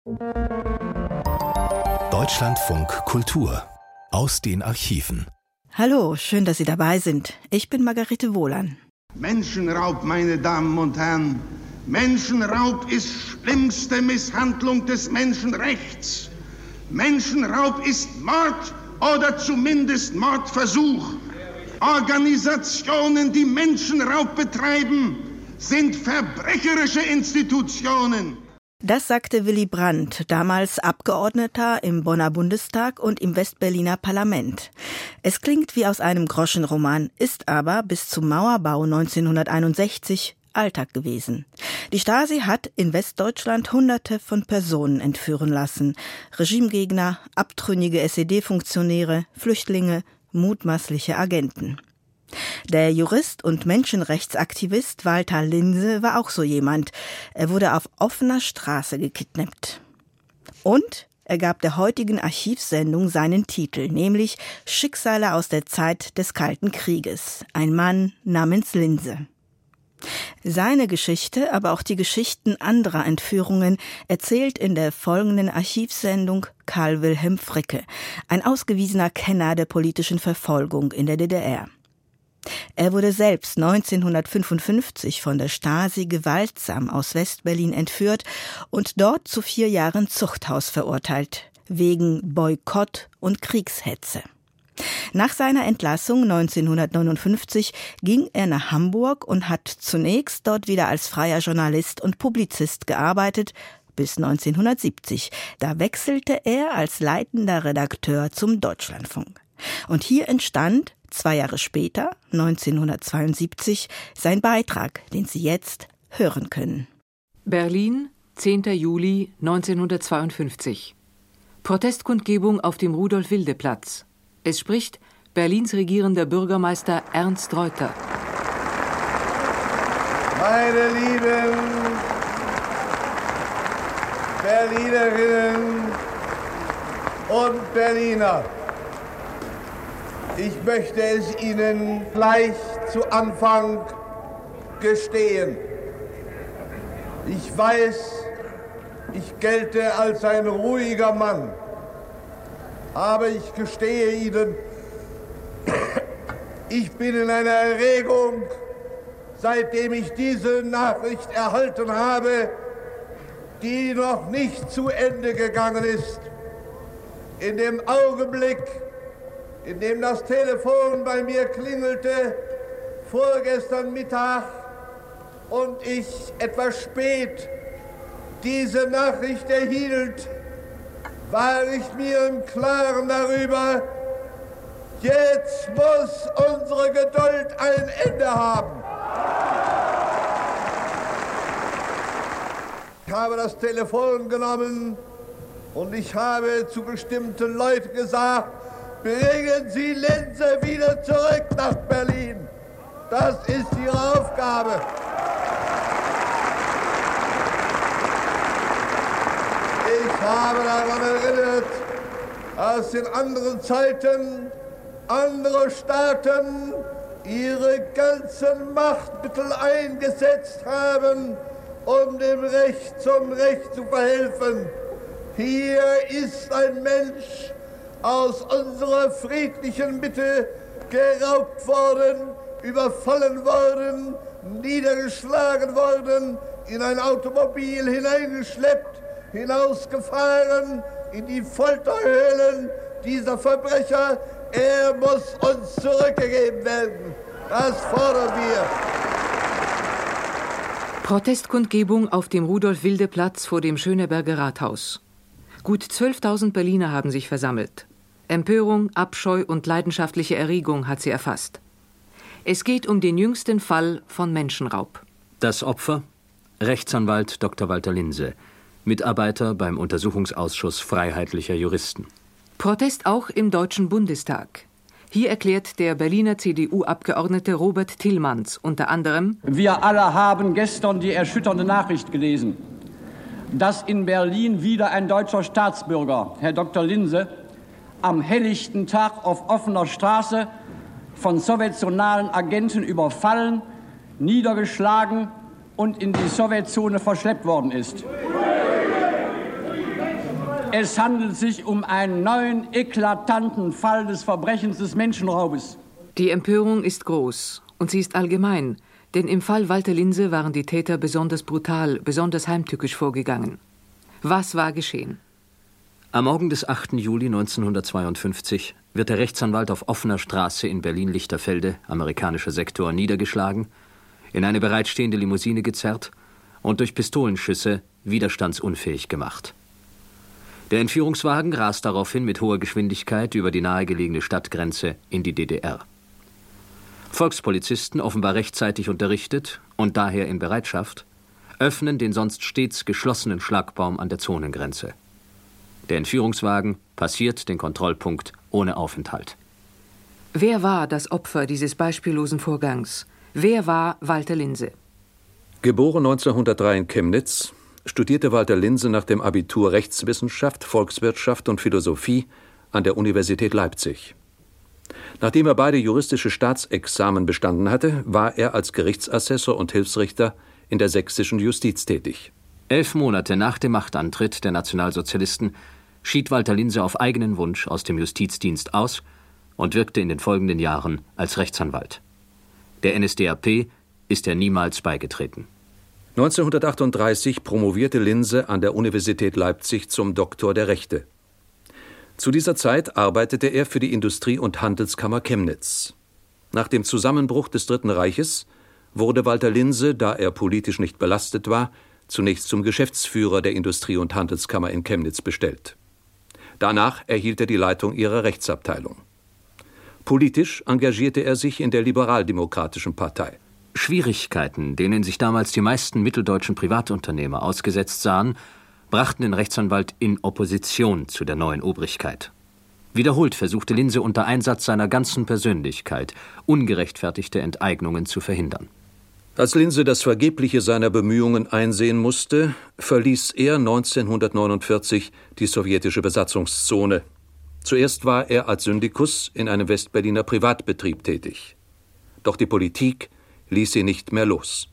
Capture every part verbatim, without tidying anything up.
Deutschlandfunk Kultur aus den Archiven. Hallo, schön, dass Sie dabei sind. Ich bin Margarete Wohlan. Menschenraub, meine Damen und Herren. Menschenraub ist schlimmste Misshandlung des Menschenrechts. Menschenraub ist Mord oder zumindest Mordversuch. Organisationen, die Menschenraub betreiben, sind verbrecherische Institutionen. Das sagte Willy Brandt, damals Abgeordneter im Bonner Bundestag und im Westberliner Parlament. Es klingt wie aus einem Groschenroman, ist aber bis zum Mauerbau neunzehnhunderteinundsechzig Alltag gewesen. Die Stasi hat in Westdeutschland Hunderte von Personen entführen lassen. Regimegegner, abtrünnige S E D-Funktionäre, Flüchtlinge, mutmaßliche Agenten. Der Jurist und Menschenrechtsaktivist Walter Linse war auch so jemand. Er wurde auf offener Straße gekidnappt. Und er gab der heutigen Archivsendung seinen Titel, nämlich Schicksale aus der Zeit des Kalten Krieges. Ein Mann namens Linse. Seine Geschichte, aber auch die Geschichten anderer Entführungen erzählt in der folgenden Archivsendung Karl Wilhelm Fricke, ein ausgewiesener Kenner der politischen Verfolgung in der D D R. Er wurde selbst neunzehnhundertfünfundfünfzig von der Stasi gewaltsam aus Westberlin entführt und dort zu vier Jahren Zuchthaus verurteilt, wegen Boykott und Kriegshetze. Nach seiner Entlassung neunzehnhundertneunundfünfzig ging er nach Hamburg und hat zunächst dort wieder als freier Journalist und Publizist gearbeitet, bis neunzehnhundertsiebzig. Da wechselte er als leitender Redakteur zum Deutschlandfunk. Und hier entstand zwei Jahre später, neunzehnhundertzweiundsiebzig, sein Beitrag, den Sie jetzt hören können. Berlin, zehnter Juli neunzehnhundertzweiundfünfzig. Protestkundgebung auf dem Rudolf-Wilde-Platz. Es spricht Berlins regierender Bürgermeister Ernst Reuter. Meine lieben Berlinerinnen und Berliner, ich möchte es Ihnen gleich zu Anfang gestehen. Ich weiß, ich gelte als ein ruhiger Mann, aber ich gestehe Ihnen, ich bin in einer Erregung, seitdem ich diese Nachricht erhalten habe, die noch nicht zu Ende gegangen ist. In dem Augenblick, in dem das Telefon bei mir klingelte, vorgestern Mittag, und ich etwas spät diese Nachricht erhielt, war ich mir im Klaren darüber, jetzt muss unsere Geduld ein Ende haben. Ich habe das Telefon genommen und ich habe zu bestimmten Leuten gesagt, bringen Sie Linse wieder zurück nach Berlin. Das ist Ihre Aufgabe. Ich habe daran erinnert, dass in anderen Zeiten andere Staaten ihre ganzen Machtmittel eingesetzt haben, um dem Recht zum Recht zu verhelfen. Hier ist ein Mensch aus unserer friedlichen Mitte geraubt worden, überfallen worden, niedergeschlagen worden, in ein Automobil hineingeschleppt, hinausgefahren in die Folterhöhlen dieser Verbrecher. Er muss uns zurückgegeben werden. Das fordern wir. Protestkundgebung auf dem Rudolf-Wilde-Platz vor dem Schöneberger Rathaus. Gut zwölftausend Berliner haben sich versammelt. Empörung, Abscheu und leidenschaftliche Erregung hat sie erfasst. Es geht um den jüngsten Fall von Menschenraub. Das Opfer? Rechtsanwalt Doktor Walter Linse, Mitarbeiter beim Untersuchungsausschuss Freiheitlicher Juristen. Protest auch im Deutschen Bundestag. Hier erklärt der Berliner C D U-Abgeordnete Robert Tillmanns unter anderem: Wir alle haben gestern die erschütternde Nachricht gelesen, dass in Berlin wieder ein deutscher Staatsbürger, Herr Doktor Linse, am helllichten Tag auf offener Straße von sowjetionalen Agenten überfallen, niedergeschlagen und in die Sowjetzone verschleppt worden ist. Es handelt sich um einen neuen, eklatanten Fall des Verbrechens des Menschenraubes. Die Empörung ist groß und sie ist allgemein, denn im Fall Walter Linse waren die Täter besonders brutal, besonders heimtückisch vorgegangen. Was war geschehen? Am Morgen des achten Juli neunzehnhundertzweiundfünfzig wird der Rechtsanwalt auf offener Straße in Berlin-Lichterfelde, amerikanischer Sektor, niedergeschlagen, in eine bereitstehende Limousine gezerrt und durch Pistolenschüsse widerstandsunfähig gemacht. Der Entführungswagen rast daraufhin mit hoher Geschwindigkeit über die nahegelegene Stadtgrenze in die D D R. Volkspolizisten, offenbar rechtzeitig unterrichtet und daher in Bereitschaft, öffnen den sonst stets geschlossenen Schlagbaum an der Zonengrenze. Der Entführungswagen passiert den Kontrollpunkt ohne Aufenthalt. Wer war das Opfer dieses beispiellosen Vorgangs? Wer war Walter Linse? Geboren neunzehnhundertdrei in Chemnitz, studierte Walter Linse nach dem Abitur Rechtswissenschaft, Volkswirtschaft und Philosophie an der Universität Leipzig. Nachdem er beide juristische Staatsexamen bestanden hatte, war er als Gerichtsassessor und Hilfsrichter in der sächsischen Justiz tätig. Elf Monate nach dem Machtantritt der Nationalsozialisten schied Walter Linse auf eigenen Wunsch aus dem Justizdienst aus und wirkte in den folgenden Jahren als Rechtsanwalt. Der N S D A P ist er niemals beigetreten. neunzehnhundertachtunddreißig promovierte Linse an der Universität Leipzig zum Doktor der Rechte. Zu dieser Zeit arbeitete er für die Industrie- und Handelskammer Chemnitz. Nach dem Zusammenbruch des Dritten Reiches wurde Walter Linse, da er politisch nicht belastet war, zunächst zum Geschäftsführer der Industrie- und Handelskammer in Chemnitz bestellt. Danach erhielt er die Leitung ihrer Rechtsabteilung. Politisch engagierte er sich in der Liberaldemokratischen Partei. Schwierigkeiten, denen sich damals die meisten mitteldeutschen Privatunternehmer ausgesetzt sahen, brachten den Rechtsanwalt in Opposition zu der neuen Obrigkeit. Wiederholt versuchte Linse unter Einsatz seiner ganzen Persönlichkeit, ungerechtfertigte Enteignungen zu verhindern. Als Linse das Vergebliche seiner Bemühungen einsehen musste, verließ er neunzehnhundertneunundvierzig die sowjetische Besatzungszone. Zuerst war er als Syndikus in einem Westberliner Privatbetrieb tätig. Doch die Politik ließ ihn nicht mehr los.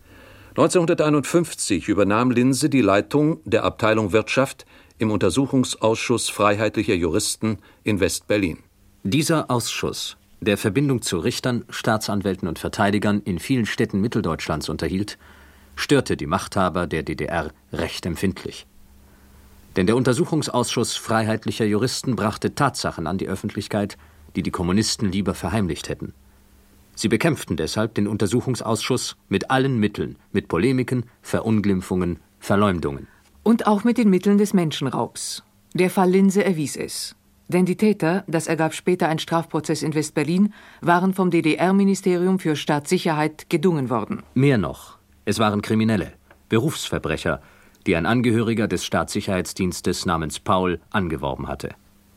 neunzehnhunderteinundfünfzig übernahm Linse die Leitung der Abteilung Wirtschaft im Untersuchungsausschuss Freiheitlicher Juristen in West-Berlin. Dieser Ausschuss, der Verbindung zu Richtern, Staatsanwälten und Verteidigern in vielen Städten Mitteldeutschlands unterhielt, störte die Machthaber der D D R recht empfindlich. Denn der Untersuchungsausschuss Freiheitlicher Juristen brachte Tatsachen an die Öffentlichkeit, die die Kommunisten lieber verheimlicht hätten. Sie bekämpften deshalb den Untersuchungsausschuss mit allen Mitteln, mit Polemiken, Verunglimpfungen, Verleumdungen. Und auch mit den Mitteln des Menschenraubs. Der Fall Linse erwies es. Denn die Täter, das ergab später ein Strafprozess in West-Berlin, waren vom D D R-Ministerium für Staatssicherheit gedungen worden. Mehr noch, es waren Kriminelle, Berufsverbrecher, die ein Angehöriger des Staatssicherheitsdienstes namens Paul angeworben hatte.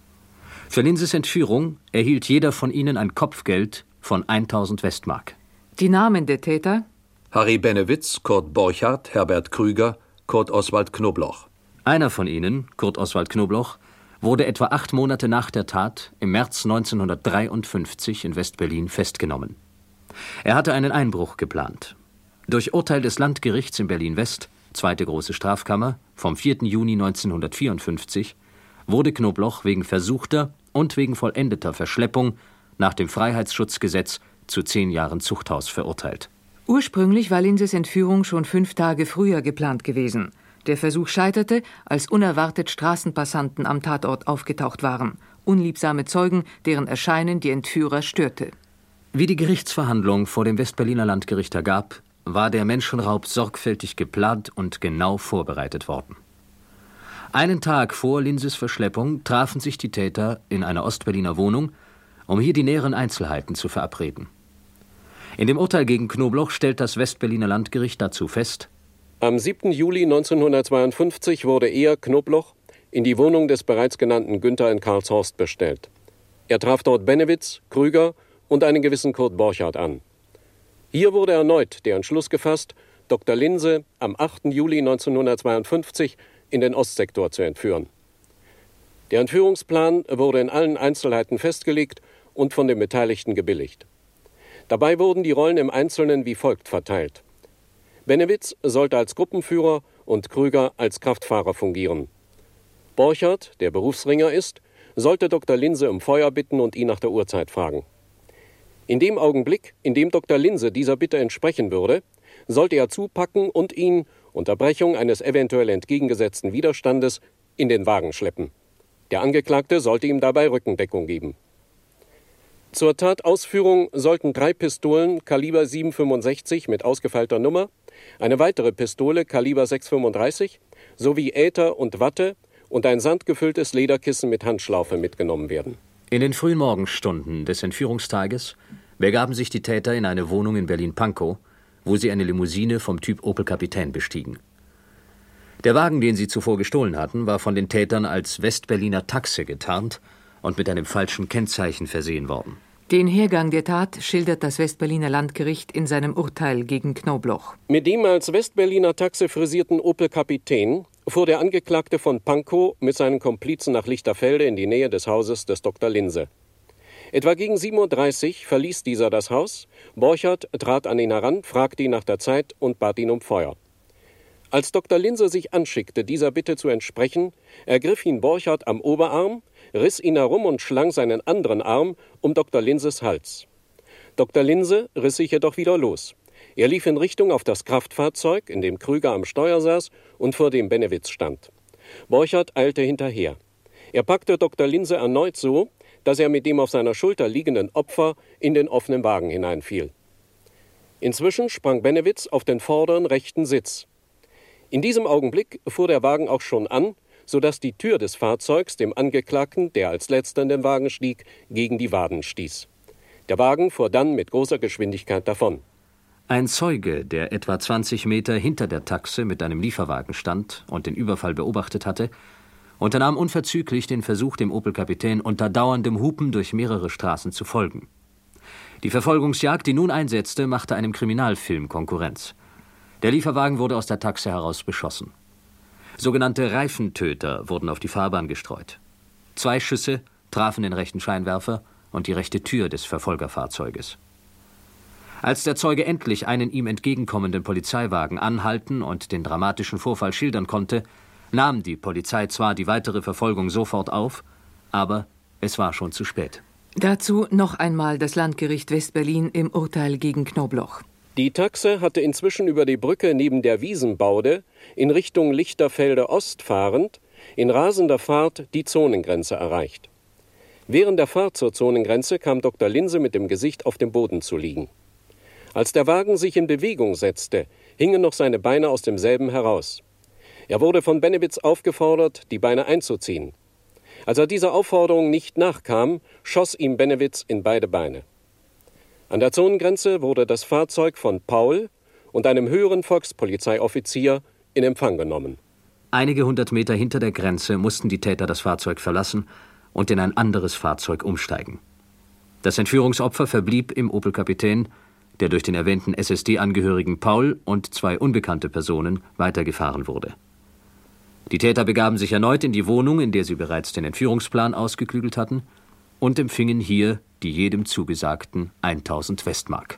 Für Linses Entführung erhielt jeder von ihnen ein Kopfgeld von eintausend Westmark. Die Namen der Täter? Harry Benewitz, Kurt Borchardt, Herbert Krüger, Kurt Oswald Knobloch. Einer von ihnen, Kurt Oswald Knobloch, wurde etwa acht Monate nach der Tat im März neunzehnhundertdreiundfünfzig in West-Berlin festgenommen. Er hatte einen Einbruch geplant. Durch Urteil des Landgerichts in Berlin-West, zweite große Strafkammer, vom vierten Juni neunzehnhundertvierundfünfzig, wurde Knobloch wegen versuchter und wegen vollendeter Verschleppung nach dem Freiheitsschutzgesetz zu zehn Jahren Zuchthaus verurteilt. Ursprünglich war Linses Entführung schon fünf Tage früher geplant gewesen. Der Versuch scheiterte, als unerwartet Straßenpassanten am Tatort aufgetaucht waren. Unliebsame Zeugen, deren Erscheinen die Entführer störte. Wie die Gerichtsverhandlung vor dem Westberliner Landgericht ergab, war der Menschenraub sorgfältig geplant und genau vorbereitet worden. Einen Tag vor Linses Verschleppung trafen sich die Täter in einer Ostberliner Wohnung, um hier die näheren Einzelheiten zu verabreden. In dem Urteil gegen Knobloch stellt das Westberliner Landgericht dazu fest: Am siebten Juli neunzehnhundertzweiundfünfzig wurde er, Knobloch, in die Wohnung des bereits genannten Günther in Karlshorst bestellt. Er traf dort Benewitz, Krüger und einen gewissen Kurt Borchardt an. Hier wurde erneut der Entschluss gefasst, Doktor Linse am achten Juli neunzehnhundertzweiundfünfzig in den Ostsektor zu entführen. Der Entführungsplan wurde in allen Einzelheiten festgelegt und von den Beteiligten gebilligt. Dabei wurden die Rollen im Einzelnen wie folgt verteilt. Benewitz sollte als Gruppenführer und Krüger als Kraftfahrer fungieren. Borchardt, der Berufsringer ist, sollte Doktor Linse um Feuer bitten und ihn nach der Uhrzeit fragen. In dem Augenblick, in dem Doktor Linse dieser Bitte entsprechen würde, sollte er zupacken und ihn, unter Brechung eines eventuell entgegengesetzten Widerstandes, in den Wagen schleppen. Der Angeklagte sollte ihm dabei Rückendeckung geben. Zur Tatausführung sollten drei Pistolen Kaliber sieben fünfundsechzig mit ausgefeilter Nummer, eine weitere Pistole Kaliber sechs fünfunddreißig sowie Äther und Watte und ein sandgefülltes Lederkissen mit Handschlaufe mitgenommen werden. In den frühen Morgenstunden des Entführungstages begaben sich die Täter in eine Wohnung in Berlin-Pankow, wo sie eine Limousine vom Typ Opel Kapitän bestiegen. Der Wagen, den sie zuvor gestohlen hatten, war von den Tätern als Westberliner Taxe getarnt und mit einem falschen Kennzeichen versehen worden. Den Hergang der Tat schildert das Westberliner Landgericht in seinem Urteil gegen Knobloch. Mit dem als Westberliner Taxe frisierten Opel Kapitän fuhr der Angeklagte von Pankow mit seinen Komplizen nach Lichterfelde in die Nähe des Hauses des Doktor Linse. Etwa gegen sieben Uhr dreißig verließ dieser das Haus, Borchardt trat an ihn heran, fragte ihn nach der Zeit und bat ihn um Feuer. Als Doktor Linse sich anschickte, dieser Bitte zu entsprechen, ergriff ihn Borchardt am Oberarm, riss ihn herum und schlang seinen anderen Arm um Doktor Linses Hals. Doktor Linse riss sich jedoch wieder los. Er lief in Richtung auf das Kraftfahrzeug, in dem Krüger am Steuer saß und vor dem Benewitz stand. Borchardt eilte hinterher. Er packte Doktor Linse erneut so, dass er mit dem auf seiner Schulter liegenden Opfer in den offenen Wagen hineinfiel. Inzwischen sprang Benewitz auf den vorderen rechten Sitz. In diesem Augenblick fuhr der Wagen auch schon an, sodass die Tür des Fahrzeugs dem Angeklagten, der als letzter in den Wagen stieg, gegen die Waden stieß. Der Wagen fuhr dann mit großer Geschwindigkeit davon. Ein Zeuge, der etwa zwanzig Meter hinter der Taxe mit einem Lieferwagen stand und den Überfall beobachtet hatte, unternahm unverzüglich den Versuch, dem Opel Kapitän unter dauerndem Hupen durch mehrere Straßen zu folgen. Die Verfolgungsjagd, die nun einsetzte, machte einem Kriminalfilm Konkurrenz. Der Lieferwagen wurde aus der Taxe heraus beschossen. Sogenannte Reifentöter wurden auf die Fahrbahn gestreut. Zwei Schüsse trafen den rechten Scheinwerfer und die rechte Tür des Verfolgerfahrzeuges. Als der Zeuge endlich einen ihm entgegenkommenden Polizeiwagen anhalten und den dramatischen Vorfall schildern konnte, nahm die Polizei zwar die weitere Verfolgung sofort auf, aber es war schon zu spät. Dazu noch einmal das Landgericht Westberlin im Urteil gegen Knobloch. Die Taxe hatte inzwischen über die Brücke neben der Wiesenbaude in Richtung Lichterfelde Ost fahrend in rasender Fahrt die Zonengrenze erreicht. Während der Fahrt zur Zonengrenze kam Doktor Linse mit dem Gesicht auf dem Boden zu liegen. Als der Wagen sich in Bewegung setzte, hingen noch seine Beine aus demselben heraus. Er wurde von Benewitz aufgefordert, die Beine einzuziehen. Als er dieser Aufforderung nicht nachkam, schoss ihm Benewitz in beide Beine. An der Zonengrenze wurde das Fahrzeug von Paul und einem höheren Volkspolizeioffizier in Empfang genommen. Einige hundert Meter hinter der Grenze mussten die Täter das Fahrzeug verlassen und in ein anderes Fahrzeug umsteigen. Das Entführungsopfer verblieb im Opel Kapitän, der durch den erwähnten S S D-Angehörigen Paul und zwei unbekannte Personen weitergefahren wurde. Die Täter begaben sich erneut in die Wohnung, in der sie bereits den Entführungsplan ausgeklügelt hatten, und empfingen hier die jedem zugesagten tausend Westmark.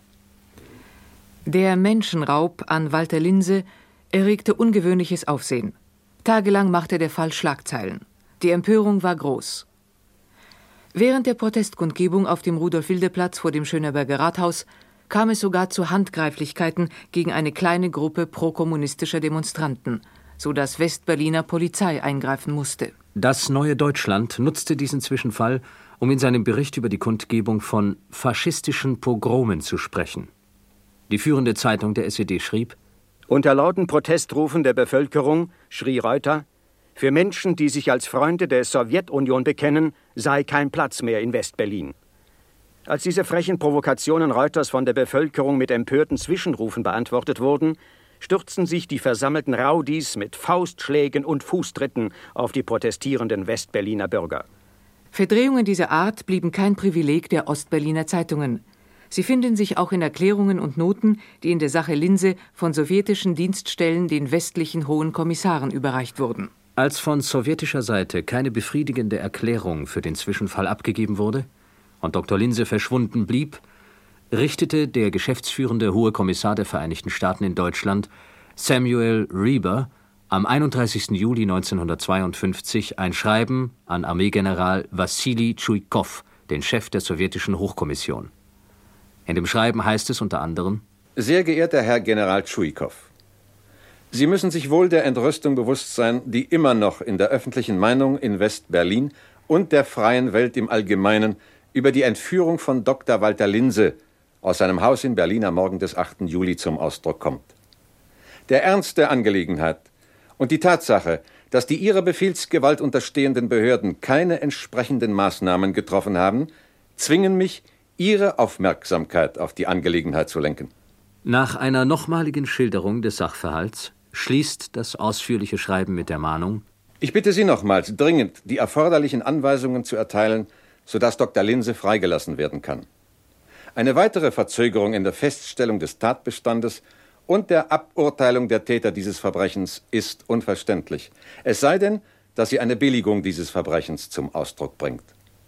Der Menschenraub an Walter Linse erregte ungewöhnliches Aufsehen. Tagelang machte der Fall Schlagzeilen. Die Empörung war groß. Während der Protestkundgebung auf dem Rudolf-Wilde-Platz vor dem Schöneberger Rathaus kam es sogar zu Handgreiflichkeiten gegen eine kleine Gruppe prokommunistischer Demonstranten, sodass Westberliner Polizei eingreifen musste. Das Neue Deutschland nutzte diesen Zwischenfall, um in seinem Bericht über die Kundgebung von faschistischen Pogromen zu sprechen. Die führende Zeitung der S E D schrieb: Unter lauten Protestrufen der Bevölkerung schrie Reuter, für Menschen, die sich als Freunde der Sowjetunion bekennen, sei kein Platz mehr in Westberlin. Als diese frechen Provokationen Reuters von der Bevölkerung mit empörten Zwischenrufen beantwortet wurden, stürzten sich die versammelten Raudis mit Faustschlägen und Fußtritten auf die protestierenden Westberliner Bürger. Verdrehungen dieser Art blieben kein Privileg der Ostberliner Zeitungen. Sie finden sich auch in Erklärungen und Noten, die in der Sache Linse von sowjetischen Dienststellen den westlichen Hohen Kommissaren überreicht wurden. Als von sowjetischer Seite keine befriedigende Erklärung für den Zwischenfall abgegeben wurde und Doktor Linse verschwunden blieb, richtete der geschäftsführende Hohe Kommissar der Vereinigten Staaten in Deutschland, Samuel Reber, am einunddreißigsten Juli neunzehnhundertzweiundfünfzig ein Schreiben an Armeegeneral Wassili Tschujkow, den Chef der sowjetischen Hochkommission. In dem Schreiben heißt es unter anderem: Sehr geehrter Herr General Tschujkow, Sie müssen sich wohl der Entrüstung bewusst sein, die immer noch in der öffentlichen Meinung in West-Berlin und der freien Welt im Allgemeinen über die Entführung von Doktor Walter Linse aus seinem Haus in Berlin am Morgen des achten Juli zum Ausdruck kommt. Der Ernst der Angelegenheit und die Tatsache, dass die ihrer Befehlsgewalt unterstehenden Behörden keine entsprechenden Maßnahmen getroffen haben, zwingen mich, Ihre Aufmerksamkeit auf die Angelegenheit zu lenken. Nach einer nochmaligen Schilderung des Sachverhalts schließt das ausführliche Schreiben mit der Mahnung: Ich bitte Sie nochmals dringend, die erforderlichen Anweisungen zu erteilen, sodass Doktor Linse freigelassen werden kann. Eine weitere Verzögerung in der Feststellung des Tatbestandes und der Aburteilung der Täter dieses Verbrechens ist unverständlich. Es sei denn, dass sie eine Billigung dieses Verbrechens zum Ausdruck bringt.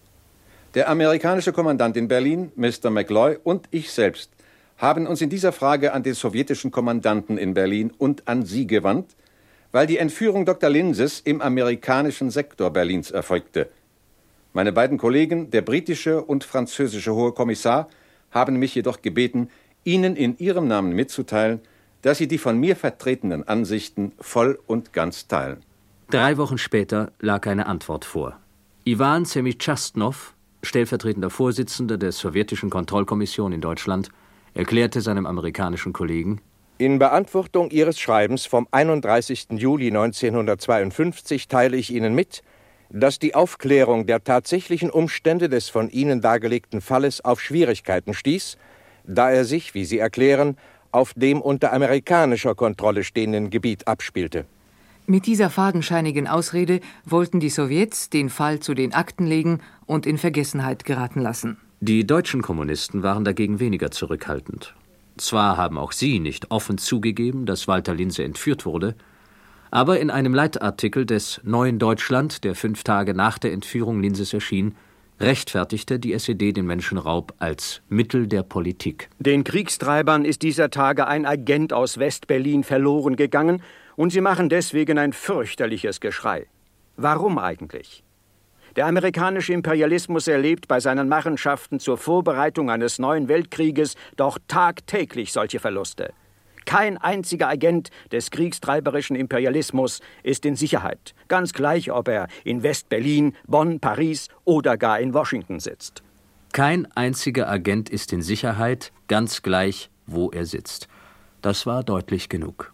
Der amerikanische Kommandant in Berlin, Mister McLoy, und ich selbst haben uns in dieser Frage an den sowjetischen Kommandanten in Berlin und an Sie gewandt, weil die Entführung Doktor Linses im amerikanischen Sektor Berlins erfolgte. Meine beiden Kollegen, der britische und französische Hohe Kommissar, haben mich jedoch gebeten, Ihnen in Ihrem Namen mitzuteilen, dass Sie die von mir vertretenen Ansichten voll und ganz teilen. Drei Wochen später lag eine Antwort vor. Iwan Semicastnov, stellvertretender Vorsitzender der sowjetischen Kontrollkommission in Deutschland, erklärte seinem amerikanischen Kollegen: In Beantwortung Ihres Schreibens vom einunddreißigsten Juli neunzehnhundertzweiundfünfzig teile ich Ihnen mit, dass die Aufklärung der tatsächlichen Umstände des von Ihnen dargelegten Falles auf Schwierigkeiten stieß, da er sich, wie Sie erklären, auf dem unter amerikanischer Kontrolle stehenden Gebiet abspielte. Mit dieser fadenscheinigen Ausrede wollten die Sowjets den Fall zu den Akten legen und in Vergessenheit geraten lassen. Die deutschen Kommunisten waren dagegen weniger zurückhaltend. Zwar haben auch sie nicht offen zugegeben, dass Walter Linse entführt wurde, aber in einem Leitartikel des Neuen Deutschland, der fünf Tage nach der Entführung Linses erschien, rechtfertigte die S E D den Menschenraub als Mittel der Politik. Den Kriegstreibern ist dieser Tage ein Agent aus West-Berlin verloren gegangen und sie machen deswegen ein fürchterliches Geschrei. Warum eigentlich? Der amerikanische Imperialismus erlebt bei seinen Machenschaften zur Vorbereitung eines neuen Weltkrieges doch tagtäglich solche Verluste. Kein einziger Agent des kriegstreiberischen Imperialismus ist in Sicherheit, ganz gleich, ob er in West-Berlin, Bonn, Paris oder gar in Washington sitzt. Kein einziger Agent ist in Sicherheit, ganz gleich, wo er sitzt. Das war deutlich genug.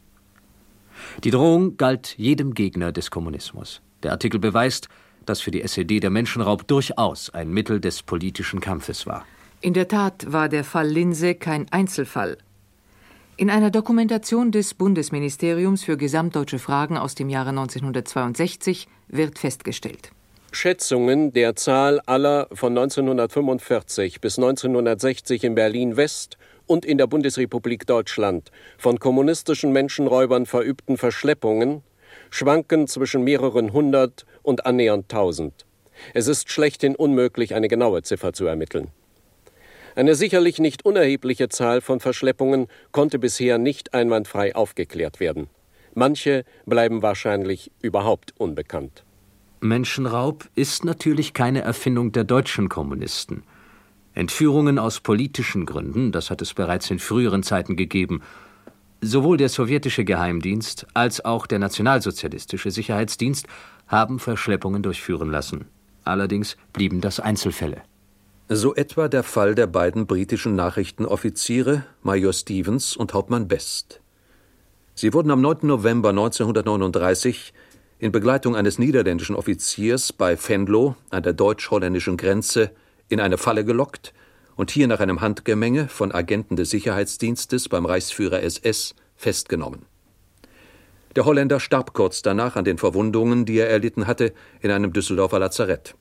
Die Drohung galt jedem Gegner des Kommunismus. Der Artikel beweist, dass für die S E D der Menschenraub durchaus ein Mittel des politischen Kampfes war. In der Tat war der Fall Linse kein Einzelfall. In einer Dokumentation des Bundesministeriums für gesamtdeutsche Fragen aus dem Jahre neunzehnhundertzweiundsechzig wird festgestellt: Schätzungen der Zahl aller von neunzehnhundertfünfundvierzig bis neunzehnhundertsechzig in Berlin-West und in der Bundesrepublik Deutschland von kommunistischen Menschenräubern verübten Verschleppungen schwanken zwischen mehreren hundert und annähernd tausend. Es ist schlechthin unmöglich, eine genaue Ziffer zu ermitteln. Eine sicherlich nicht unerhebliche Zahl von Verschleppungen konnte bisher nicht einwandfrei aufgeklärt werden. Manche bleiben wahrscheinlich überhaupt unbekannt. Menschenraub ist natürlich keine Erfindung der deutschen Kommunisten. Entführungen aus politischen Gründen, das hat es bereits in früheren Zeiten gegeben. Sowohl der sowjetische Geheimdienst als auch der nationalsozialistische Sicherheitsdienst haben Verschleppungen durchführen lassen. Allerdings blieben das Einzelfälle. So etwa der Fall der beiden britischen Nachrichtenoffiziere Major Stevens und Hauptmann Best. Sie wurden am neunten November neunzehnhundertneununddreißig in Begleitung eines niederländischen Offiziers bei Venlo an der deutsch-holländischen Grenze in eine Falle gelockt und hier nach einem Handgemenge von Agenten des Sicherheitsdienstes beim Reichsführer S S festgenommen. Der Holländer starb kurz danach an den Verwundungen, die er erlitten hatte, in einem Düsseldorfer Lazarett.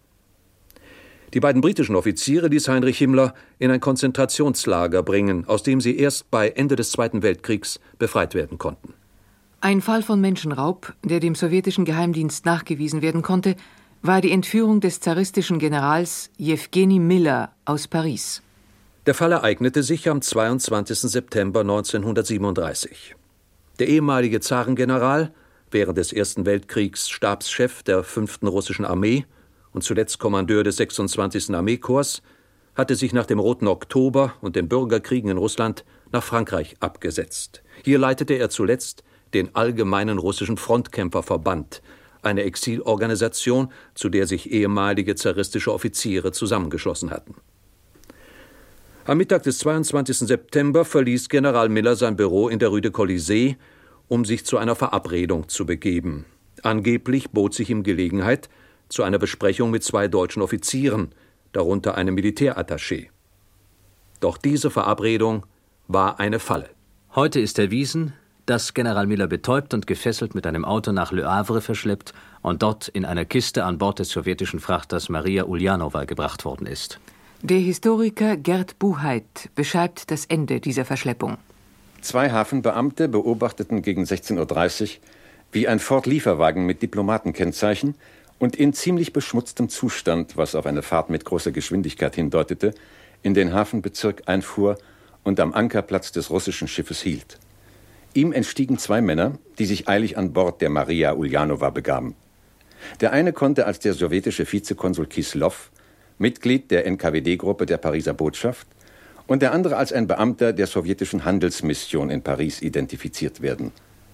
Die beiden britischen Offiziere ließ Heinrich Himmler in ein Konzentrationslager bringen, aus dem sie erst bei Ende des Zweiten Weltkriegs befreit werden konnten. Ein Fall von Menschenraub, der dem sowjetischen Geheimdienst nachgewiesen werden konnte, war die Entführung des zaristischen Generals Jewgeni Miller aus Paris. Der Fall ereignete sich am zweiundzwanzigsten September neunzehnhundertsiebenunddreißig. Der ehemalige Zarengeneral während des Ersten Weltkriegs Stabschef der fünften russischen Armee und zuletzt Kommandeur des sechsundzwanzigsten Armeekorps, hatte sich nach dem Roten Oktober und den Bürgerkriegen in Russland nach Frankreich abgesetzt. Hier leitete er zuletzt den Allgemeinen Russischen Frontkämpferverband, eine Exilorganisation, zu der sich ehemalige zaristische Offiziere zusammengeschlossen hatten. Am Mittag des zweiundzwanzigsten September verließ General Miller sein Büro in der Rue de Colisée, um sich zu einer Verabredung zu begeben. Angeblich bot sich ihm Gelegenheit zu einer Besprechung mit zwei deutschen Offizieren, darunter einem Militärattaché. Doch diese Verabredung war eine Falle. Heute ist erwiesen, dass General Miller betäubt und gefesselt mit einem Auto nach Le Havre verschleppt und dort in einer Kiste an Bord des sowjetischen Frachters Maria Uljanowa gebracht worden ist. Der Historiker Gerd Buchheit beschreibt das Ende dieser Verschleppung. Zwei Hafenbeamte beobachteten gegen sechzehn Uhr dreißig, wie ein Ford-Lieferwagen mit Diplomatenkennzeichen und in ziemlich beschmutztem Zustand, was auf eine Fahrt mit großer Geschwindigkeit hindeutete, in den Hafenbezirk einfuhr und am Ankerplatz des russischen Schiffes hielt. Ihm entstiegen zwei Männer, die sich eilig an Bord der Maria Uljanowa begaben. Der eine konnte als der sowjetische Vizekonsul Kislow, Mitglied der N K W D-Gruppe der Pariser Botschaft, und der andere als ein Beamter der sowjetischen Handelsmission in Paris identifiziert werden.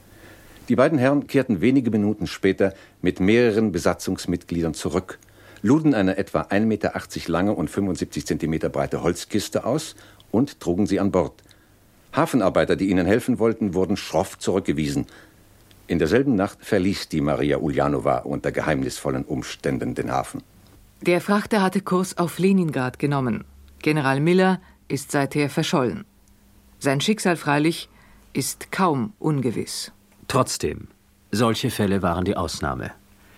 Die beiden Herren kehrten wenige Minuten später mit mehreren Besatzungsmitgliedern zurück, luden eine etwa ein Meter achtzig lange und fünfundsiebzig Zentimeter breite Holzkiste aus und trugen sie an Bord. Hafenarbeiter, die ihnen helfen wollten, wurden schroff zurückgewiesen. In derselben Nacht verließ die Maria Uljanowa unter geheimnisvollen Umständen den Hafen. Der Frachter hatte Kurs auf Leningrad genommen. General Miller ist seither verschollen. Sein Schicksal freilich ist kaum ungewiss. Trotzdem, solche Fälle waren die Ausnahme.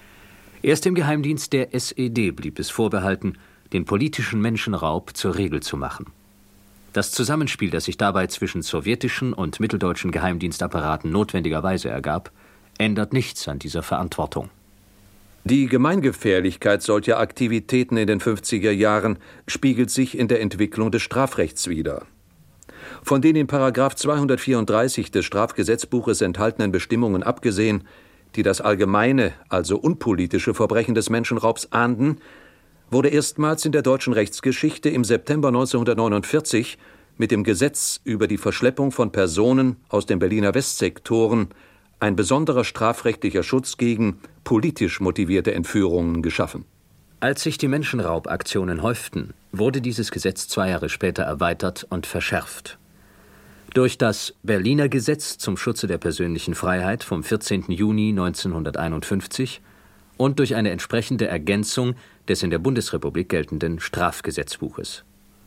Erst im Geheimdienst der S E D blieb es vorbehalten, den politischen Menschenraub zur Regel zu machen. Das Zusammenspiel, das sich dabei zwischen sowjetischen und mitteldeutschen Geheimdienstapparaten notwendigerweise ergab, ändert nichts an dieser Verantwortung. Die Gemeingefährlichkeit solcher Aktivitäten in den fünfziger Jahren spiegelt sich in der Entwicklung des Strafrechts wider. Von den in Paragraph zweihundertvierunddreißig des Strafgesetzbuches enthaltenen Bestimmungen abgesehen, die das allgemeine, also unpolitische Verbrechen des Menschenraubs ahnden, wurde erstmals in der deutschen Rechtsgeschichte im September neunzehnhundertneunundvierzig mit dem Gesetz über die Verschleppung von Personen aus den Berliner Westsektoren ein besonderer strafrechtlicher Schutz gegen politisch motivierte Entführungen geschaffen. Als sich die Menschenraubaktionen häuften, wurde dieses Gesetz zwei Jahre später erweitert und verschärft. Durch das Berliner Gesetz zum Schutze der persönlichen Freiheit vom vierzehnten Juni neunzehnhunderteinundfünfzig und durch eine entsprechende Ergänzung des in der Bundesrepublik geltenden Strafgesetzbuches.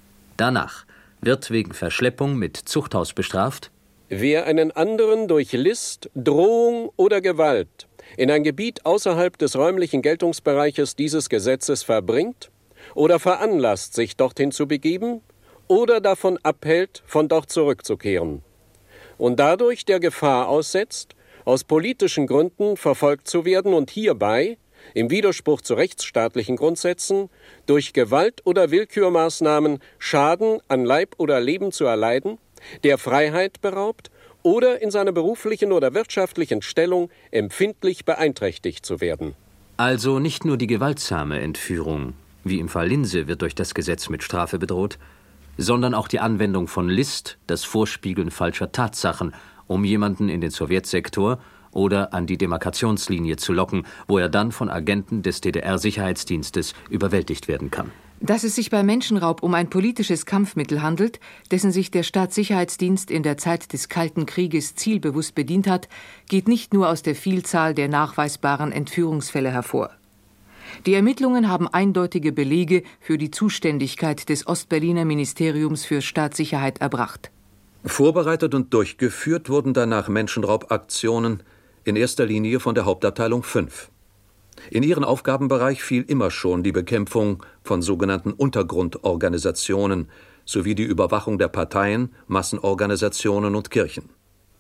Danach wird wegen Verschleppung mit Zuchthaus bestraft: Wer einen anderen durch List, Drohung oder Gewalt in ein Gebiet außerhalb des räumlichen Geltungsbereiches dieses Gesetzes verbringt oder veranlasst, sich dorthin zu begeben oder davon abhält, von dort zurückzukehren und dadurch der Gefahr aussetzt, aus politischen Gründen verfolgt zu werden und hierbei, im Widerspruch zu rechtsstaatlichen Grundsätzen, durch Gewalt oder Willkürmaßnahmen Schaden an Leib oder Leben zu erleiden, der Freiheit beraubt oder in seiner beruflichen oder wirtschaftlichen Stellung empfindlich beeinträchtigt zu werden. Also nicht nur die gewaltsame Entführung, wie im Fall Linse, wird durch das Gesetz mit Strafe bedroht, sondern auch die Anwendung von List, das Vorspiegeln falscher Tatsachen, um jemanden in den Sowjetsektor oder an die Demarkationslinie zu locken, wo er dann von Agenten des D D R-Sicherheitsdienstes überwältigt werden kann. Dass es sich bei Menschenraub um ein politisches Kampfmittel handelt, dessen sich der Staatssicherheitsdienst in der Zeit des Kalten Krieges zielbewusst bedient hat, geht nicht nur aus der Vielzahl der nachweisbaren Entführungsfälle hervor. Die Ermittlungen haben eindeutige Belege für die Zuständigkeit des Ostberliner Ministeriums für Staatssicherheit erbracht. Vorbereitet und durchgeführt wurden danach Menschenraubaktionen in erster Linie von der Hauptabteilung fünf. In ihren Aufgabenbereich fiel immer schon die Bekämpfung von sogenannten Untergrundorganisationen sowie die Überwachung der Parteien, Massenorganisationen und Kirchen.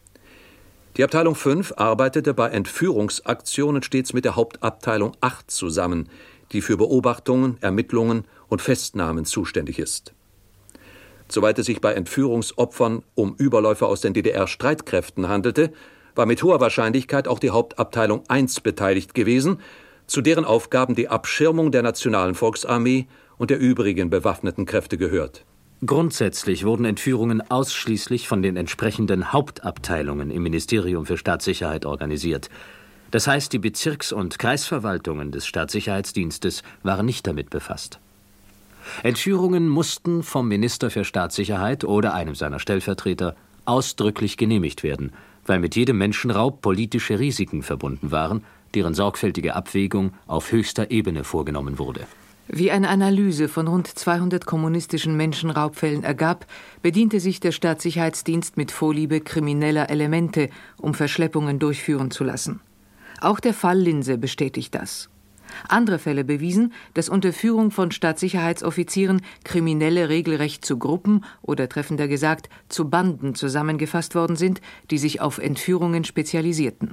Die Abteilung fünf arbeitete bei Entführungsaktionen stets mit der Hauptabteilung acht zusammen, die für Beobachtungen, Ermittlungen und Festnahmen zuständig ist. Soweit es sich bei Entführungsopfern um Überläufer aus den D D R-Streitkräften handelte, war mit hoher Wahrscheinlichkeit auch die Hauptabteilung eins beteiligt gewesen, zu deren Aufgaben die Abschirmung der Nationalen Volksarmee und der übrigen bewaffneten Kräfte gehört. Grundsätzlich wurden Entführungen ausschließlich von den entsprechenden Hauptabteilungen im Ministerium für Staatssicherheit organisiert. Das heißt, die Bezirks- und Kreisverwaltungen des Staatssicherheitsdienstes waren nicht damit befasst. Entführungen mussten vom Minister für Staatssicherheit oder einem seiner Stellvertreter ausdrücklich genehmigt werden, weil mit jedem Menschenraub politische Risiken verbunden waren, deren sorgfältige Abwägung auf höchster Ebene vorgenommen wurde. Wie eine Analyse von rund zweihundert kommunistischen Menschenraubfällen ergab, bediente sich der Staatssicherheitsdienst mit Vorliebe krimineller Elemente, um Verschleppungen durchführen zu lassen. Auch der Fall Linse bestätigt das. Andere Fälle bewiesen, dass unter Führung von Staatssicherheitsoffizieren Kriminelle regelrecht zu Gruppen oder treffender gesagt zu Banden zusammengefasst worden sind, die sich auf Entführungen spezialisierten.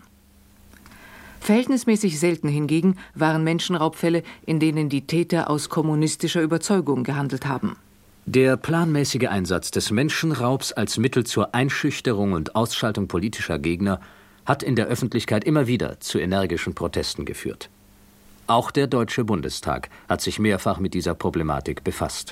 Verhältnismäßig selten hingegen waren Menschenraubfälle, in denen die Täter aus kommunistischer Überzeugung gehandelt haben. Der planmäßige Einsatz des Menschenraubs als Mittel zur Einschüchterung und Ausschaltung politischer Gegner hat in der Öffentlichkeit immer wieder zu energischen Protesten geführt. Auch der Deutsche Bundestag hat sich mehrfach mit dieser Problematik befasst.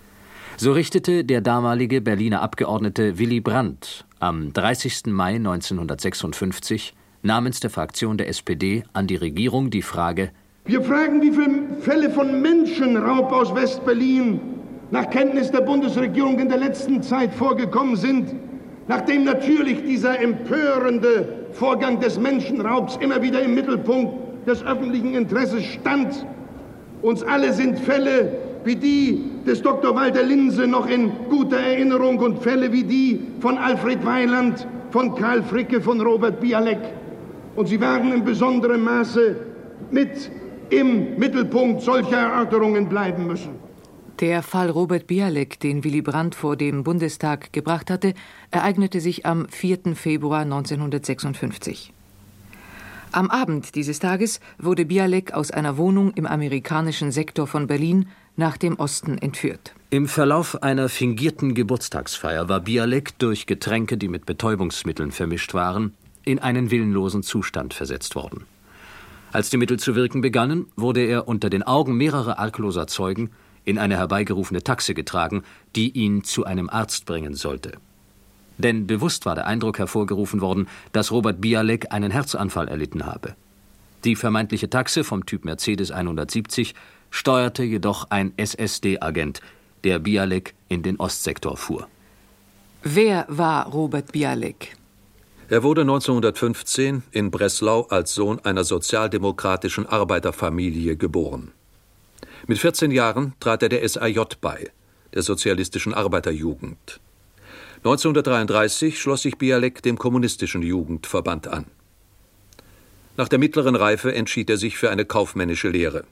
So richtete der damalige Berliner Abgeordnete Willy Brandt am dreißigsten Mai neunzehnhundertsechsundfünfzig namens der Fraktion der S P D an die Regierung die Frage: Wir fragen, wie viele Fälle von Menschenraub aus West-Berlin nach Kenntnis der Bundesregierung in der letzten Zeit vorgekommen sind, nachdem natürlich dieser empörende Vorgang des Menschenraubs immer wieder im Mittelpunkt des öffentlichen Interesses stand. Uns alle sind Fälle wie die des Doktor Walter Linse noch in guter Erinnerung und Fälle wie die von Alfred Weiland, von Karl Fricke, von Robert Bialek. Und sie werden in besonderem Maße mit im Mittelpunkt solcher Erörterungen bleiben müssen. Der Fall Robert Bialek, den Willy Brandt vor dem Bundestag gebracht hatte, ereignete sich am vierten Februar neunzehnhundertsechsundfünfzig. Am Abend dieses Tages wurde Bialek aus einer Wohnung im amerikanischen Sektor von Berlin nach dem Osten entführt. Im Verlauf einer fingierten Geburtstagsfeier war Bialek durch Getränke, die mit Betäubungsmitteln vermischt waren, in einen willenlosen Zustand versetzt worden. Als die Mittel zu wirken begannen, wurde er unter den Augen mehrerer argloser Zeugen in eine herbeigerufene Taxe getragen, die ihn zu einem Arzt bringen sollte. Denn bewusst war der Eindruck hervorgerufen worden, dass Robert Bialek einen Herzanfall erlitten habe. Die vermeintliche Taxe vom Typ Mercedes hundertsiebzig steuerte jedoch ein S S D-Agent, der Bialek in den Ostsektor fuhr. Wer war Robert Bialek? Er wurde neunzehnhundertfünfzehn in Breslau als Sohn einer sozialdemokratischen Arbeiterfamilie geboren. Mit vierzehn Jahren trat er der S A J bei, der Sozialistischen Arbeiterjugend. neunzehnhundertdreiunddreißig schloss sich Bialek dem Kommunistischen Jugendverband an. Nach der mittleren Reife entschied er sich für eine kaufmännische Lehre.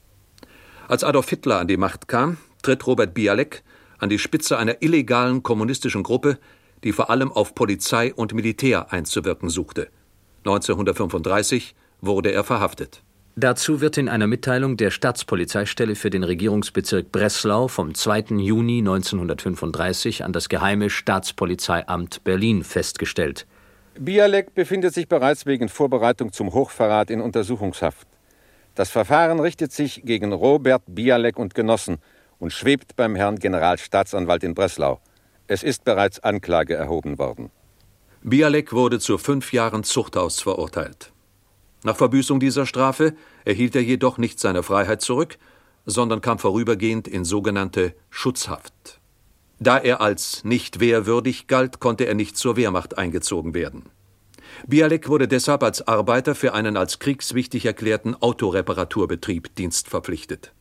Als Adolf Hitler an die Macht kam, tritt Robert Bialek an die Spitze einer illegalen kommunistischen Gruppe, die vor allem auf Polizei und Militär einzuwirken suchte. neunzehnhundertfünfunddreißig wurde er verhaftet. Dazu wird in einer Mitteilung der Staatspolizeistelle für den Regierungsbezirk Breslau vom zweiten Juni neunzehnhundertfünfunddreißig an das Geheime Staatspolizeiamt Berlin festgestellt: Bialek befindet sich bereits wegen Vorbereitung zum Hochverrat in Untersuchungshaft. Das Verfahren richtet sich gegen Robert Bialek und Genossen und schwebt beim Herrn Generalstaatsanwalt in Breslau. Es ist bereits Anklage erhoben worden. Bialek wurde zu fünf Jahren Zuchthaus verurteilt. Nach Verbüßung dieser Strafe erhielt er jedoch nicht seine Freiheit zurück, sondern kam vorübergehend in sogenannte Schutzhaft. Da er als nicht wehrwürdig galt, konnte er nicht zur Wehrmacht eingezogen werden. Bialek wurde deshalb als Arbeiter für einen als kriegswichtig erklärten Autoreparaturbetrieb dienstverpflichtet.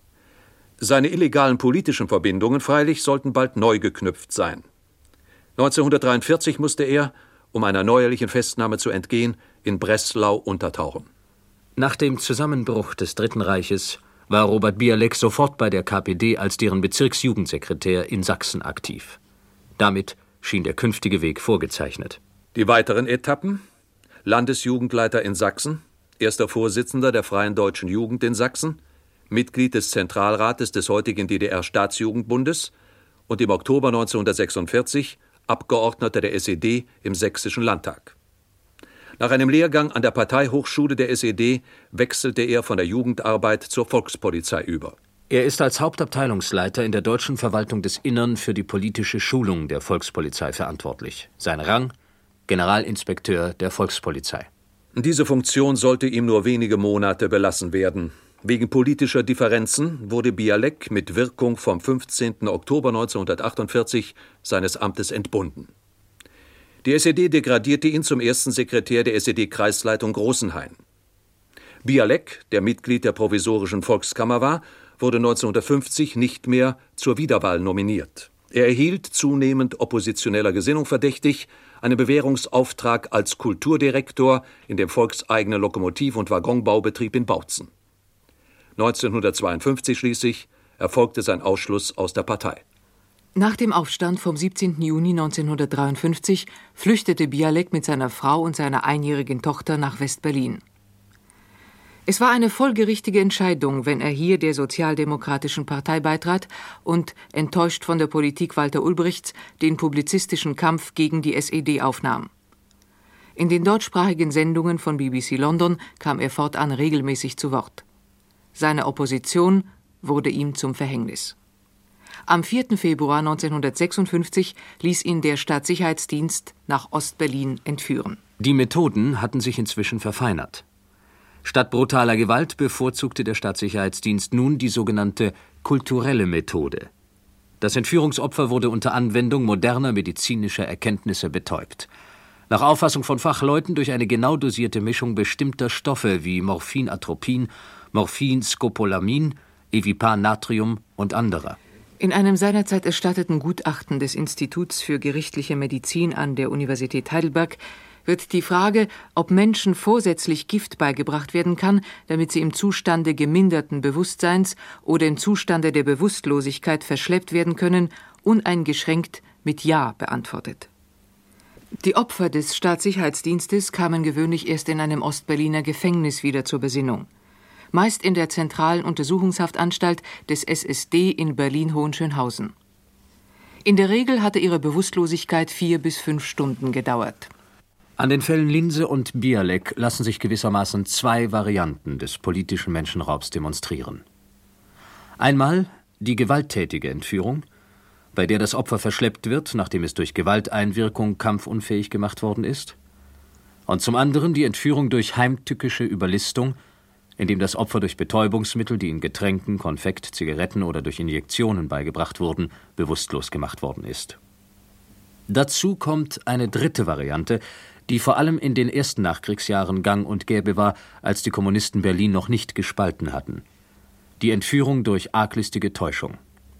Seine illegalen politischen Verbindungen freilich sollten bald neu geknüpft sein. neunzehnhundertdreiundvierzig musste er, um einer neuerlichen Festnahme zu entgehen, in Breslau untertauchen. Nach dem Zusammenbruch des Dritten Reiches war Robert Bialek sofort bei der K P D als deren Bezirksjugendsekretär in Sachsen aktiv. Damit schien der künftige Weg vorgezeichnet. Die weiteren Etappen: Landesjugendleiter in Sachsen, erster Vorsitzender der Freien Deutschen Jugend in Sachsen, Mitglied des Zentralrates des heutigen D D R-Staatsjugendbundes und im Oktober neunzehnhundertsechsundvierzig Abgeordneter der S E D im Sächsischen Landtag. Nach einem Lehrgang an der Parteihochschule der S E D wechselte er von der Jugendarbeit zur Volkspolizei über. Er ist als Hauptabteilungsleiter in der Deutschen Verwaltung des Innern für die politische Schulung der Volkspolizei verantwortlich. Sein Rang: Generalinspekteur der Volkspolizei. Diese Funktion sollte ihm nur wenige Monate belassen werden. Wegen politischer Differenzen wurde Bialek mit Wirkung vom fünfzehnten Oktober neunzehnhundertachtundvierzig seines Amtes entbunden. Die S E D degradierte ihn zum ersten Sekretär der S E D-Kreisleitung Großenhain. Bialek, der Mitglied der provisorischen Volkskammer war, wurde neunzehnhundertfünfzig nicht mehr zur Wiederwahl nominiert. Er erhielt, zunehmend oppositioneller Gesinnung verdächtig, einen Bewährungsauftrag als Kulturdirektor in dem volkseigenen Lokomotiv- und Waggonbaubetrieb in Bautzen. neunzehnhundertzweiundfünfzig schließlich erfolgte sein Ausschluss aus der Partei. Nach dem Aufstand vom siebzehnten Juni neunzehnhundertdreiundfünfzig flüchtete Bialek mit seiner Frau und seiner einjährigen Tochter nach West-Berlin. Es war eine folgerichtige Entscheidung, wenn er hier der Sozialdemokratischen Partei beitrat und, enttäuscht von der Politik Walter Ulbrichts, den publizistischen Kampf gegen die S E D aufnahm. In den deutschsprachigen Sendungen von B B C London kam er fortan regelmäßig zu Wort. Seine Opposition wurde ihm zum Verhängnis. Am vierten Februar neunzehnhundertsechsundfünfzig ließ ihn der Staatssicherheitsdienst nach Ostberlin entführen. Die Methoden hatten sich inzwischen verfeinert. Statt brutaler Gewalt bevorzugte der Staatssicherheitsdienst nun die sogenannte kulturelle Methode. Das Entführungsopfer wurde unter Anwendung moderner medizinischer Erkenntnisse betäubt. Nach Auffassung von Fachleuten durch eine genau dosierte Mischung bestimmter Stoffe wie Morphinatropin, Morphinskopolamin, Evipan-Natrium und anderer. In einem seinerzeit erstatteten Gutachten des Instituts für gerichtliche Medizin an der Universität Heidelberg wird die Frage, ob Menschen vorsätzlich Gift beigebracht werden kann, damit sie im Zustande geminderten Bewusstseins oder im Zustande der Bewusstlosigkeit verschleppt werden können, uneingeschränkt mit Ja beantwortet. Die Opfer des Staatssicherheitsdienstes kamen gewöhnlich erst in einem Ostberliner Gefängnis wieder zur Besinnung. Meist in der zentralen Untersuchungshaftanstalt des S S D in Berlin-Hohenschönhausen. In der Regel hatte ihre Bewusstlosigkeit vier bis fünf Stunden gedauert. An den Fällen Linse und Bialek lassen sich gewissermaßen zwei Varianten des politischen Menschenraubs demonstrieren. Einmal die gewalttätige Entführung, bei der das Opfer verschleppt wird, nachdem es durch Gewalteinwirkung kampfunfähig gemacht worden ist. Und zum anderen die Entführung durch heimtückische Überlistung, indem das Opfer durch Betäubungsmittel, die in Getränken, Konfekt, Zigaretten oder durch Injektionen beigebracht wurden, bewusstlos gemacht worden ist. Dazu kommt eine dritte Variante, die vor allem in den ersten Nachkriegsjahren gang und gäbe war, als die Kommunisten Berlin noch nicht gespalten hatten. Die Entführung durch arglistige Täuschung.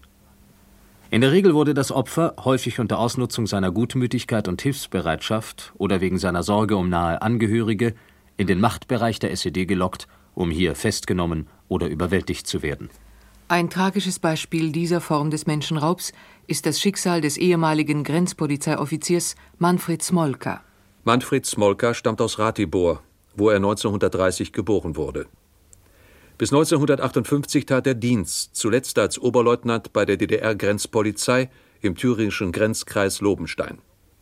In der Regel wurde das Opfer, häufig unter Ausnutzung seiner Gutmütigkeit und Hilfsbereitschaft oder wegen seiner Sorge um nahe Angehörige, in den Machtbereich der S E D gelockt, um hier festgenommen oder überwältigt zu werden. Ein tragisches Beispiel dieser Form des Menschenraubs ist das Schicksal des ehemaligen Grenzpolizeioffiziers Manfred Smolka. Manfred Smolka stammt aus Ratibor, wo er neunzehnhundertdreißig geboren wurde. Bis neunzehnhundertachtundfünfzig tat er Dienst, zuletzt als Oberleutnant bei der D D R-Grenzpolizei im thüringischen Grenzkreis Lobenstein.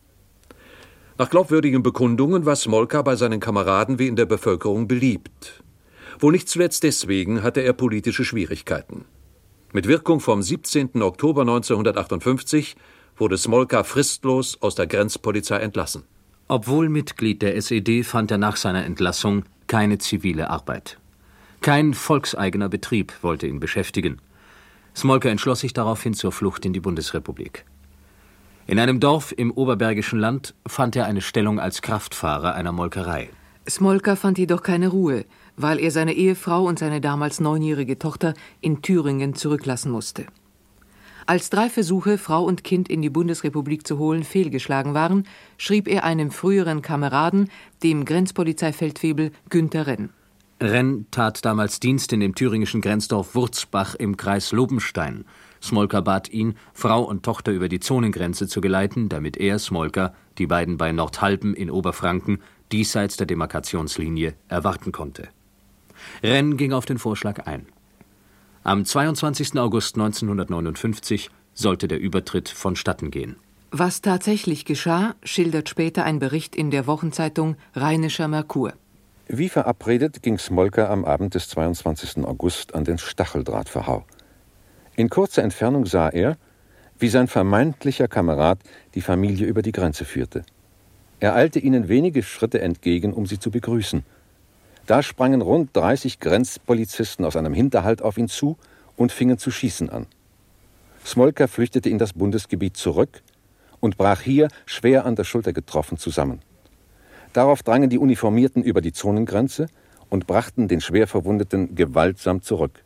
Nach glaubwürdigen Bekundungen war Smolka bei seinen Kameraden wie in der Bevölkerung beliebt. Wohl nicht zuletzt deswegen hatte er politische Schwierigkeiten. Mit Wirkung vom siebzehnten Oktober neunzehnhundertachtundfünfzig wurde Smolka fristlos aus der Grenzpolizei entlassen. Obwohl Mitglied der S E D fand er nach seiner Entlassung keine zivile Arbeit. Kein volkseigener Betrieb wollte ihn beschäftigen. Smolka entschloss sich daraufhin zur Flucht in die Bundesrepublik. In einem Dorf im Oberbergischen Land fand er eine Stellung als Kraftfahrer einer Molkerei. Smolka fand jedoch keine Ruhe, weil er seine Ehefrau und seine damals neunjährige Tochter in Thüringen zurücklassen musste. Als drei Versuche, Frau und Kind in die Bundesrepublik zu holen, fehlgeschlagen waren, schrieb er einem früheren Kameraden, dem Grenzpolizeifeldwebel Günter Renn. Renn tat damals Dienst in dem thüringischen Grenzdorf Wurzbach im Kreis Lobenstein. Smolka bat ihn, Frau und Tochter über die Zonengrenze zu geleiten, damit er, Smolka, die beiden bei Nordhalben in Oberfranken, diesseits der Demarkationslinie, erwarten konnte. Renn ging auf den Vorschlag ein. Am zweiundzwanzigsten August neunzehnhundertneunundfünfzig sollte der Übertritt vonstatten gehen. Was tatsächlich geschah, schildert später ein Bericht in der Wochenzeitung Rheinischer Merkur. Wie verabredet ging Smolka am Abend des zweiundzwanzigsten August an den Stacheldrahtverhau. In kurzer Entfernung sah er, wie sein vermeintlicher Kamerad die Familie über die Grenze führte. Er eilte ihnen wenige Schritte entgegen, um sie zu begrüßen. Da sprangen rund dreißig Grenzpolizisten aus einem Hinterhalt auf ihn zu und fingen zu schießen an. Smolka flüchtete in das Bundesgebiet zurück und brach hier, schwer an der Schulter getroffen, zusammen. Darauf drangen die Uniformierten über die Zonengrenze und brachten den schwer Verwundeten gewaltsam zurück.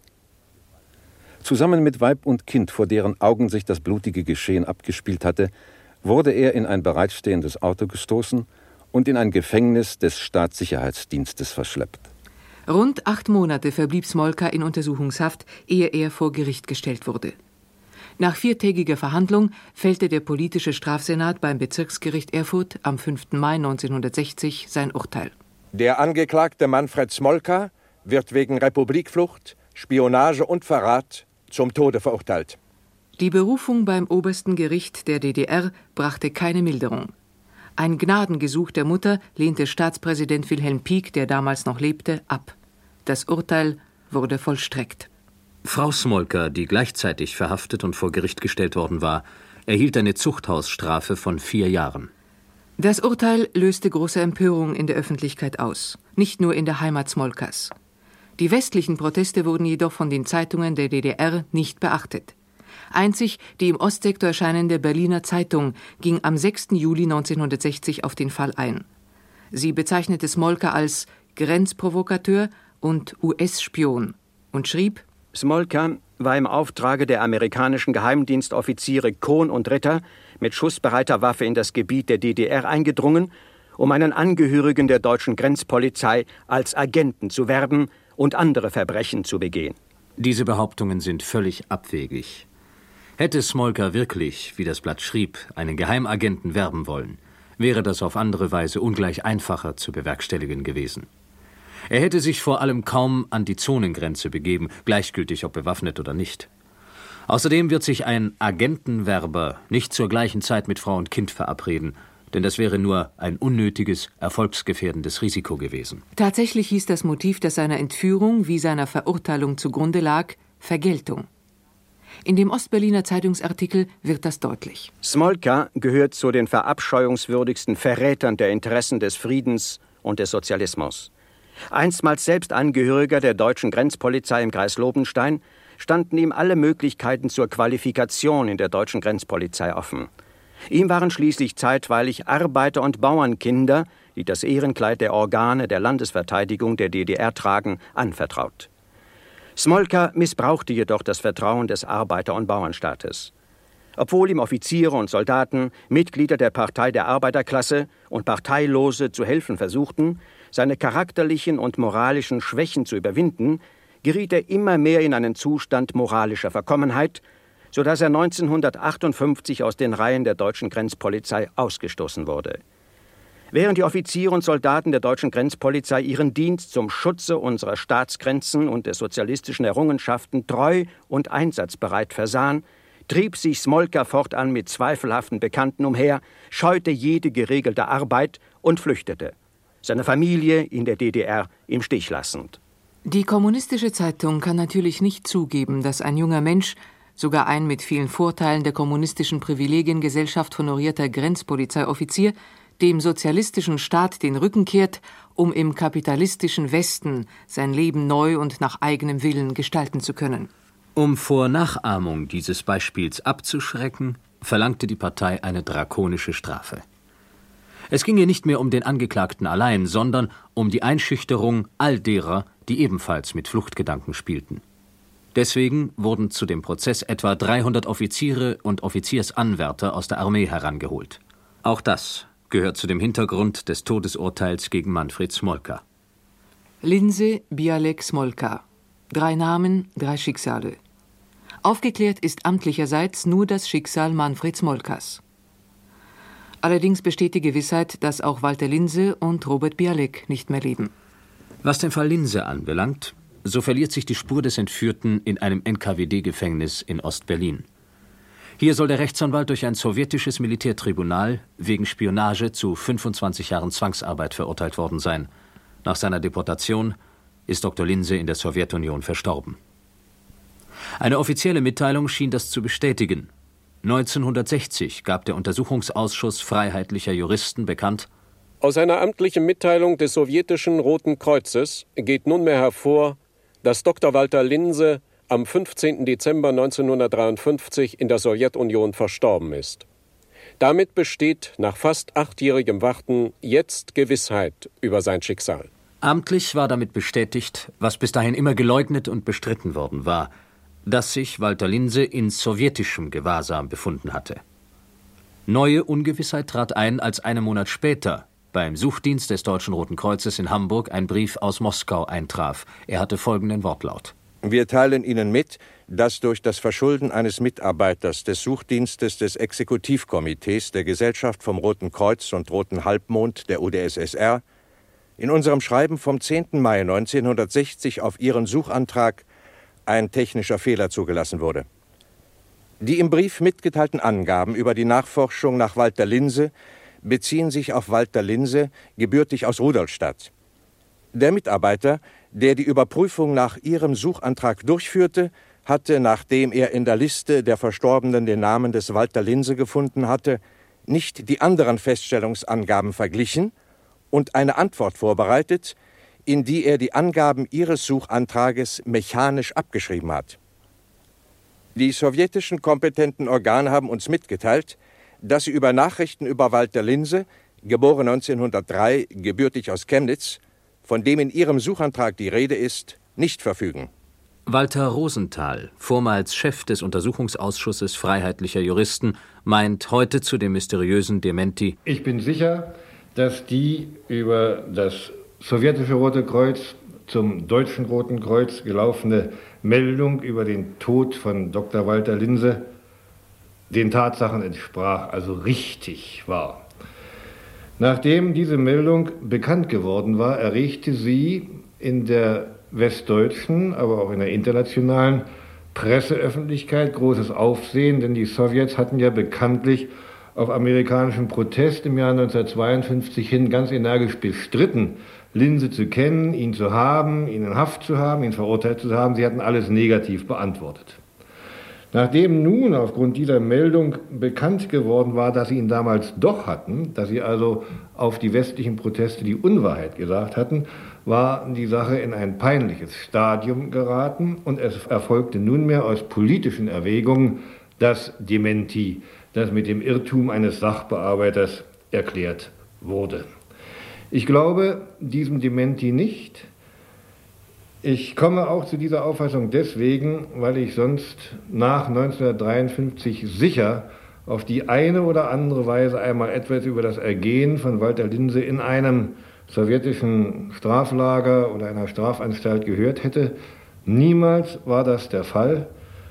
Zusammen mit Weib und Kind, vor deren Augen sich das blutige Geschehen abgespielt hatte, wurde er in ein bereitstehendes Auto gestoßen und in ein Gefängnis des Staatssicherheitsdienstes verschleppt. Rund acht Monate verblieb Smolka in Untersuchungshaft, ehe er vor Gericht gestellt wurde. Nach viertägiger Verhandlung fällte der politische Strafsenat beim Bezirksgericht Erfurt am fünften Mai neunzehnhundertsechzig sein Urteil. Der Angeklagte Manfred Smolka wird wegen Republikflucht, Spionage und Verrat zum Tode verurteilt. Die Berufung beim obersten Gericht der D D R brachte keine Milderung. Ein Gnadengesuch der Mutter lehnte Staatspräsident Wilhelm Pieck, der damals noch lebte, ab. Das Urteil wurde vollstreckt. Frau Smolka, die gleichzeitig verhaftet und vor Gericht gestellt worden war, erhielt eine Zuchthausstrafe von vier Jahren. Das Urteil löste große Empörung in der Öffentlichkeit aus, nicht nur in der Heimat Smolkas. Die westlichen Proteste wurden jedoch von den Zeitungen der D D R nicht beachtet. Einzig die im Ostsektor erscheinende Berliner Zeitung ging am sechsten Juli neunzehnhundertsechzig auf den Fall ein. Sie bezeichnete Smolka als Grenzprovokateur und U S-Spion und schrieb: Smolka war im Auftrage der amerikanischen Geheimdienstoffiziere Kohn und Ritter mit schussbereiter Waffe in das Gebiet der D D R eingedrungen, um einen Angehörigen der deutschen Grenzpolizei als Agenten zu werben und andere Verbrechen zu begehen. Diese Behauptungen sind völlig abwegig. Hätte Smolka wirklich, wie das Blatt schrieb, einen Geheimagenten werben wollen, wäre das auf andere Weise ungleich einfacher zu bewerkstelligen gewesen. Er hätte sich vor allem kaum an die Zonengrenze begeben, gleichgültig ob bewaffnet oder nicht. Außerdem wird sich ein Agentenwerber nicht zur gleichen Zeit mit Frau und Kind verabreden, denn das wäre nur ein unnötiges, erfolgsgefährdendes Risiko gewesen. Tatsächlich hieß das Motiv, das seiner Entführung wie seiner Verurteilung zugrunde lag, Vergeltung. In dem Ostberliner Zeitungsartikel wird das deutlich. Smolka gehört zu den verabscheuungswürdigsten Verrätern der Interessen des Friedens und des Sozialismus. Einstmals selbst Angehöriger der deutschen Grenzpolizei im Kreis Lobenstein standen ihm alle Möglichkeiten zur Qualifikation in der deutschen Grenzpolizei offen. Ihm waren schließlich zeitweilig Arbeiter- und Bauernkinder, die das Ehrenkleid der Organe der Landesverteidigung der D D R tragen, anvertraut. Smolka missbrauchte jedoch das Vertrauen des Arbeiter- und Bauernstaates. Obwohl ihm Offiziere und Soldaten, Mitglieder der Partei der Arbeiterklasse und Parteilose zu helfen versuchten, seine charakterlichen und moralischen Schwächen zu überwinden, geriet er immer mehr in einen Zustand moralischer Verkommenheit, sodass er neunzehnhundertachtundfünfzig aus den Reihen der deutschen Grenzpolizei ausgestoßen wurde. Während die Offiziere und Soldaten der deutschen Grenzpolizei ihren Dienst zum Schutze unserer Staatsgrenzen und der sozialistischen Errungenschaften treu und einsatzbereit versahen, trieb sich Smolka fortan mit zweifelhaften Bekannten umher, scheute jede geregelte Arbeit und flüchtete, seine Familie in der D D R im Stich lassend. Die Kommunistische Zeitung kann natürlich nicht zugeben, dass ein junger Mensch, sogar ein mit vielen Vorteilen der kommunistischen Privilegiengesellschaft honorierter Grenzpolizeioffizier, dem sozialistischen Staat den Rücken kehrt, um im kapitalistischen Westen sein Leben neu und nach eigenem Willen gestalten zu können. Um vor Nachahmung dieses Beispiels abzuschrecken, verlangte die Partei eine drakonische Strafe. Es ging ihr nicht mehr um den Angeklagten allein, sondern um die Einschüchterung all derer, die ebenfalls mit Fluchtgedanken spielten. Deswegen wurden zu dem Prozess etwa dreihundert Offiziere und Offiziersanwärter aus der Armee herangeholt. Auch das gehört zu dem Hintergrund des Todesurteils gegen Manfred Smolka. Linse Bialek Smolka. Drei Namen, drei Schicksale. Aufgeklärt ist amtlicherseits nur das Schicksal Manfred Smolkas. Allerdings besteht die Gewissheit, dass auch Walter Linse und Robert Bialek nicht mehr leben. Was den Fall Linse anbelangt, so verliert sich die Spur des Entführten in einem N K W D-Gefängnis in Ostberlin. Hier soll der Rechtsanwalt durch ein sowjetisches Militärtribunal wegen Spionage zu fünfundzwanzig Jahren Zwangsarbeit verurteilt worden sein. Nach seiner Deportation ist Doktor Linse in der Sowjetunion verstorben. Eine offizielle Mitteilung schien das zu bestätigen. neunzehnhundertsechzig gab der Untersuchungsausschuss freiheitlicher Juristen bekannt: Aus einer amtlichen Mitteilung des sowjetischen Roten Kreuzes geht nunmehr hervor, dass Doktor Walter Linse am fünfzehnten Dezember neunzehnhundertdreiundfünfzig in der Sowjetunion verstorben ist. Damit besteht nach fast achtjährigem Warten jetzt Gewissheit über sein Schicksal. Amtlich war damit bestätigt, was bis dahin immer geleugnet und bestritten worden war, dass sich Walter Linse in sowjetischem Gewahrsam befunden hatte. Neue Ungewissheit trat ein, als einen Monat später beim Suchdienst des Deutschen Roten Kreuzes in Hamburg ein Brief aus Moskau eintraf. Er hatte folgenden Wortlaut: Wir teilen Ihnen mit, dass durch das Verschulden eines Mitarbeiters des Suchdienstes des Exekutivkomitees der Gesellschaft vom Roten Kreuz und Roten Halbmond der U d S S R in unserem Schreiben vom zehnten Mai neunzehnhundertsechzig auf Ihren Suchantrag ein technischer Fehler zugelassen wurde. Die im Brief mitgeteilten Angaben über die Nachforschung nach Walter Linse beziehen sich auf Walter Linse, gebürtig aus Rudolstadt. Der Mitarbeiter, der die Überprüfung nach Ihrem Suchantrag durchführte, hatte, nachdem er in der Liste der Verstorbenen den Namen des Walter Linse gefunden hatte, nicht die anderen Feststellungsangaben verglichen und eine Antwort vorbereitet, in die er die Angaben Ihres Suchantrages mechanisch abgeschrieben hat. Die sowjetischen kompetenten Organe haben uns mitgeteilt, dass sie über Nachrichten über Walter Linse, geboren neunzehnhundertdrei, gebürtig aus Chemnitz, von dem in Ihrem Suchantrag die Rede ist, nicht verfügen. Walter Rosenthal, vormals Chef des Untersuchungsausschusses freiheitlicher Juristen, meint heute zu dem mysteriösen Dementi: Ich bin sicher, dass die über das sowjetische Rote Kreuz zum Deutschen Roten Kreuz gelaufene Meldung über den Tod von Doktor Walter Linse den Tatsachen entsprach, also richtig war. Nachdem diese Meldung bekannt geworden war, erregte sie in der westdeutschen, aber auch in der internationalen Presseöffentlichkeit großes Aufsehen, denn die Sowjets hatten ja bekanntlich auf amerikanischen Protest im Jahr neunzehnhundertzweiundfünfzig hin ganz energisch bestritten, Linse zu kennen, ihn zu haben, ihn in Haft zu haben, ihn verurteilt zu haben. Sie hatten alles negativ beantwortet. Nachdem nun aufgrund dieser Meldung bekannt geworden war, dass sie ihn damals doch hatten, dass sie also auf die westlichen Proteste die Unwahrheit gesagt hatten, war die Sache in ein peinliches Stadium geraten und es erfolgte nunmehr aus politischen Erwägungen das Dementi, das mit dem Irrtum eines Sachbearbeiters erklärt wurde. Ich glaube diesem Dementi nicht. Ich komme auch zu dieser Auffassung deswegen, weil ich sonst nach neunzehnhundertdreiundfünfzig sicher auf die eine oder andere Weise einmal etwas über das Ergehen von Walter Linse in einem sowjetischen Straflager oder einer Strafanstalt gehört hätte. Niemals war das der Fall.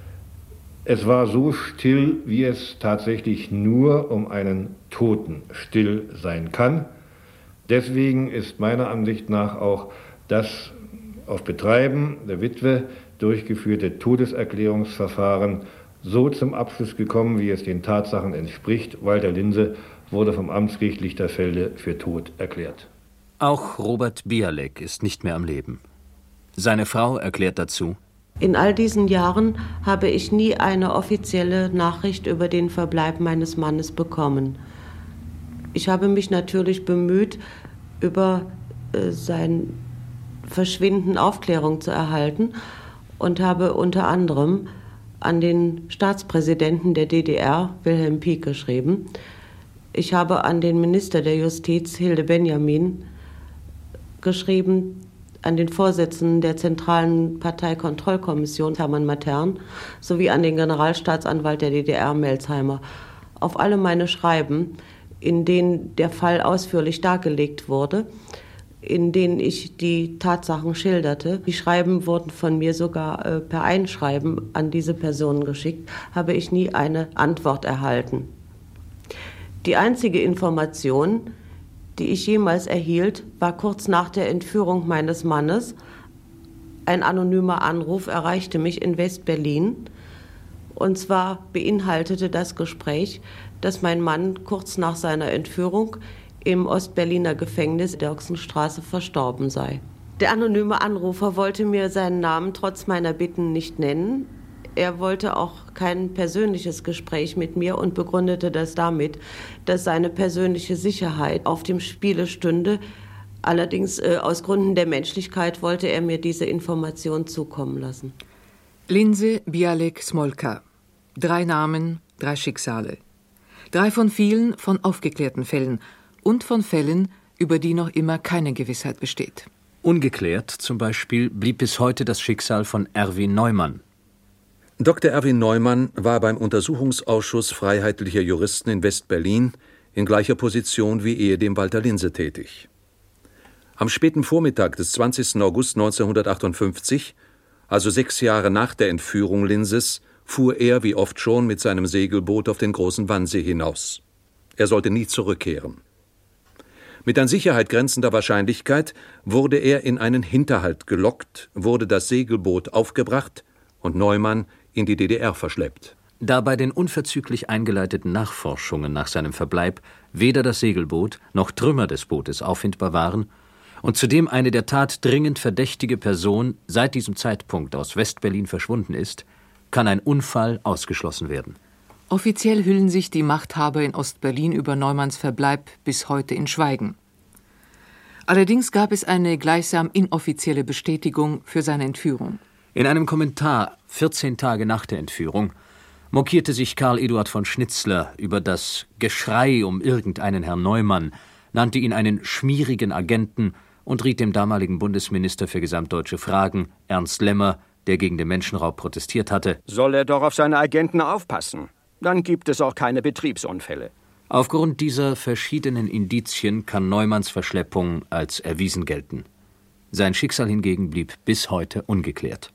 Es war so still, wie es tatsächlich nur um einen Toten still sein kann. Deswegen ist meiner Ansicht nach auch das auf Betreiben der Witwe durchgeführte Todeserklärungsverfahren so zum Abschluss gekommen, wie es den Tatsachen entspricht. Walter Linse wurde vom Amtsgericht Lichterfelde für tot erklärt. Auch Robert Bialek ist nicht mehr am Leben. Seine Frau erklärt dazu: In all diesen Jahren habe ich nie eine offizielle Nachricht über den Verbleib meines Mannes bekommen. Ich habe mich natürlich bemüht, über äh, sein Verschwinden Aufklärung zu erhalten und habe unter anderem an den Staatspräsidenten der D D R, Wilhelm Pieck, geschrieben. Ich habe an den Minister der Justiz, Hilde Benjamin, geschrieben, an den Vorsitzenden der Zentralen Parteikontrollkommission, Hermann Matern, sowie an den Generalstaatsanwalt der D D R, Melsheimer. Auf alle meine Schreiben, in denen der Fall ausführlich dargelegt wurde, in denen ich die Tatsachen schilderte. Die Schreiben wurden von mir sogar äh, per Einschreiben an diese Personen geschickt, habe ich nie eine Antwort erhalten. Die einzige Information, die ich jemals erhielt, war kurz nach der Entführung meines Mannes. Ein anonymer Anruf erreichte mich in West-Berlin Und zwar beinhaltete das Gespräch, dass mein Mann kurz nach seiner Entführung im Ostberliner Gefängnis Dirksenstraße verstorben sei. Der anonyme Anrufer wollte mir seinen Namen trotz meiner Bitten nicht nennen. Er wollte auch kein persönliches Gespräch mit mir und begründete das damit, dass seine persönliche Sicherheit auf dem Spiele stünde. Allerdings äh, aus Gründen der Menschlichkeit wollte er mir diese Information zukommen lassen. Linse Bialek Smolka. Drei Namen, drei Schicksale. Drei von vielen von aufgeklärten Fällen und von Fällen, über die noch immer keine Gewissheit besteht. Ungeklärt zum Beispiel blieb bis heute das Schicksal von Erwin Neumann. Doktor Erwin Neumann war beim Untersuchungsausschuss Freiheitlicher Juristen in West-Berlin in gleicher Position wie ehedem Walter Linse tätig. Am späten Vormittag des zwanzigsten August neunzehnhundertachtundfünfzig, also sechs Jahre nach der Entführung Linses, fuhr er, wie oft schon, mit seinem Segelboot auf den großen Wannsee hinaus. Er sollte nie zurückkehren. Mit an Sicherheit grenzender Wahrscheinlichkeit wurde er in einen Hinterhalt gelockt, wurde das Segelboot aufgebracht und Neumann in die D D R verschleppt. Da bei den unverzüglich eingeleiteten Nachforschungen nach seinem Verbleib weder das Segelboot noch Trümmer des Bootes auffindbar waren und zudem eine der Tat dringend verdächtige Person seit diesem Zeitpunkt aus West-Berlin verschwunden ist, kann ein Unfall ausgeschlossen werden. Offiziell hüllen sich die Machthaber in Ostberlin über Neumanns Verbleib bis heute in Schweigen. Allerdings gab es eine gleichsam inoffizielle Bestätigung für seine Entführung. In einem Kommentar vierzehn Tage nach der Entführung mokierte sich Karl Eduard von Schnitzler über das Geschrei um irgendeinen Herrn Neumann, nannte ihn einen schmierigen Agenten und riet dem damaligen Bundesminister für gesamtdeutsche Fragen, Ernst Lemmer, der gegen den Menschenraub protestiert hatte: Soll er doch auf seine Agenten aufpassen? Dann gibt es auch keine Betriebsunfälle. Aufgrund dieser verschiedenen Indizien kann Neumanns Verschleppung als erwiesen gelten. Sein Schicksal hingegen blieb bis heute ungeklärt.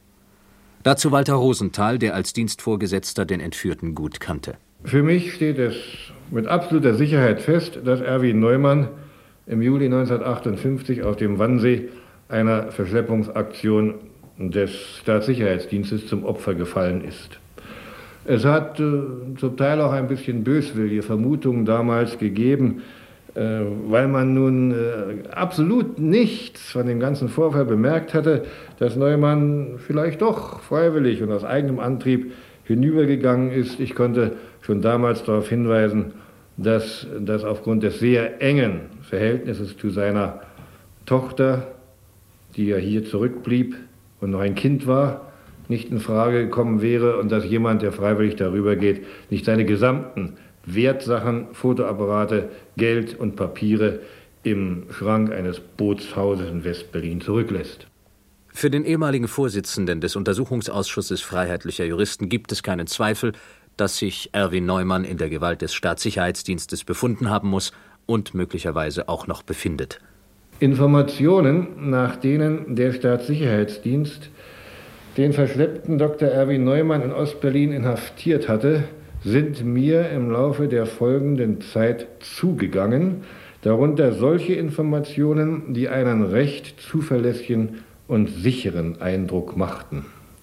Dazu Walter Rosenthal, der als Dienstvorgesetzter den Entführten gut kannte. Für mich steht es mit absoluter Sicherheit fest, dass Erwin Neumann im Juli neunzehnhundertachtundfünfzig auf dem Wannsee einer Verschleppungsaktion des Staatssicherheitsdienstes zum Opfer gefallen ist. Es hat äh, zum Teil auch ein bisschen böswillige Vermutungen damals gegeben, äh, weil man nun äh, absolut nichts von dem ganzen Vorfall bemerkt hatte, dass Neumann vielleicht doch freiwillig und aus eigenem Antrieb hinübergegangen ist. Ich konnte schon damals darauf hinweisen, dass das aufgrund des sehr engen Verhältnisses zu seiner Tochter, die ja hier zurückblieb und noch ein Kind war, nicht in Frage gekommen wäre und dass jemand, der freiwillig darüber geht, nicht seine gesamten Wertsachen, Fotoapparate, Geld und Papiere im Schrank eines Bootshauses in West-Berlin zurücklässt. Für den ehemaligen Vorsitzenden des Untersuchungsausschusses Freiheitlicher Juristen gibt es keinen Zweifel, dass sich Erwin Neumann in der Gewalt des Staatssicherheitsdienstes befunden haben muss und möglicherweise auch noch befindet. Informationen, nach denen der Staatssicherheitsdienst den verschleppten Doktor Erwin Neumann in Ostberlin inhaftiert hatte, sind mir im Laufe der folgenden Zeit zugegangen, darunter solche Informationen, die einen recht zuverlässigen und sicheren Eindruck machten.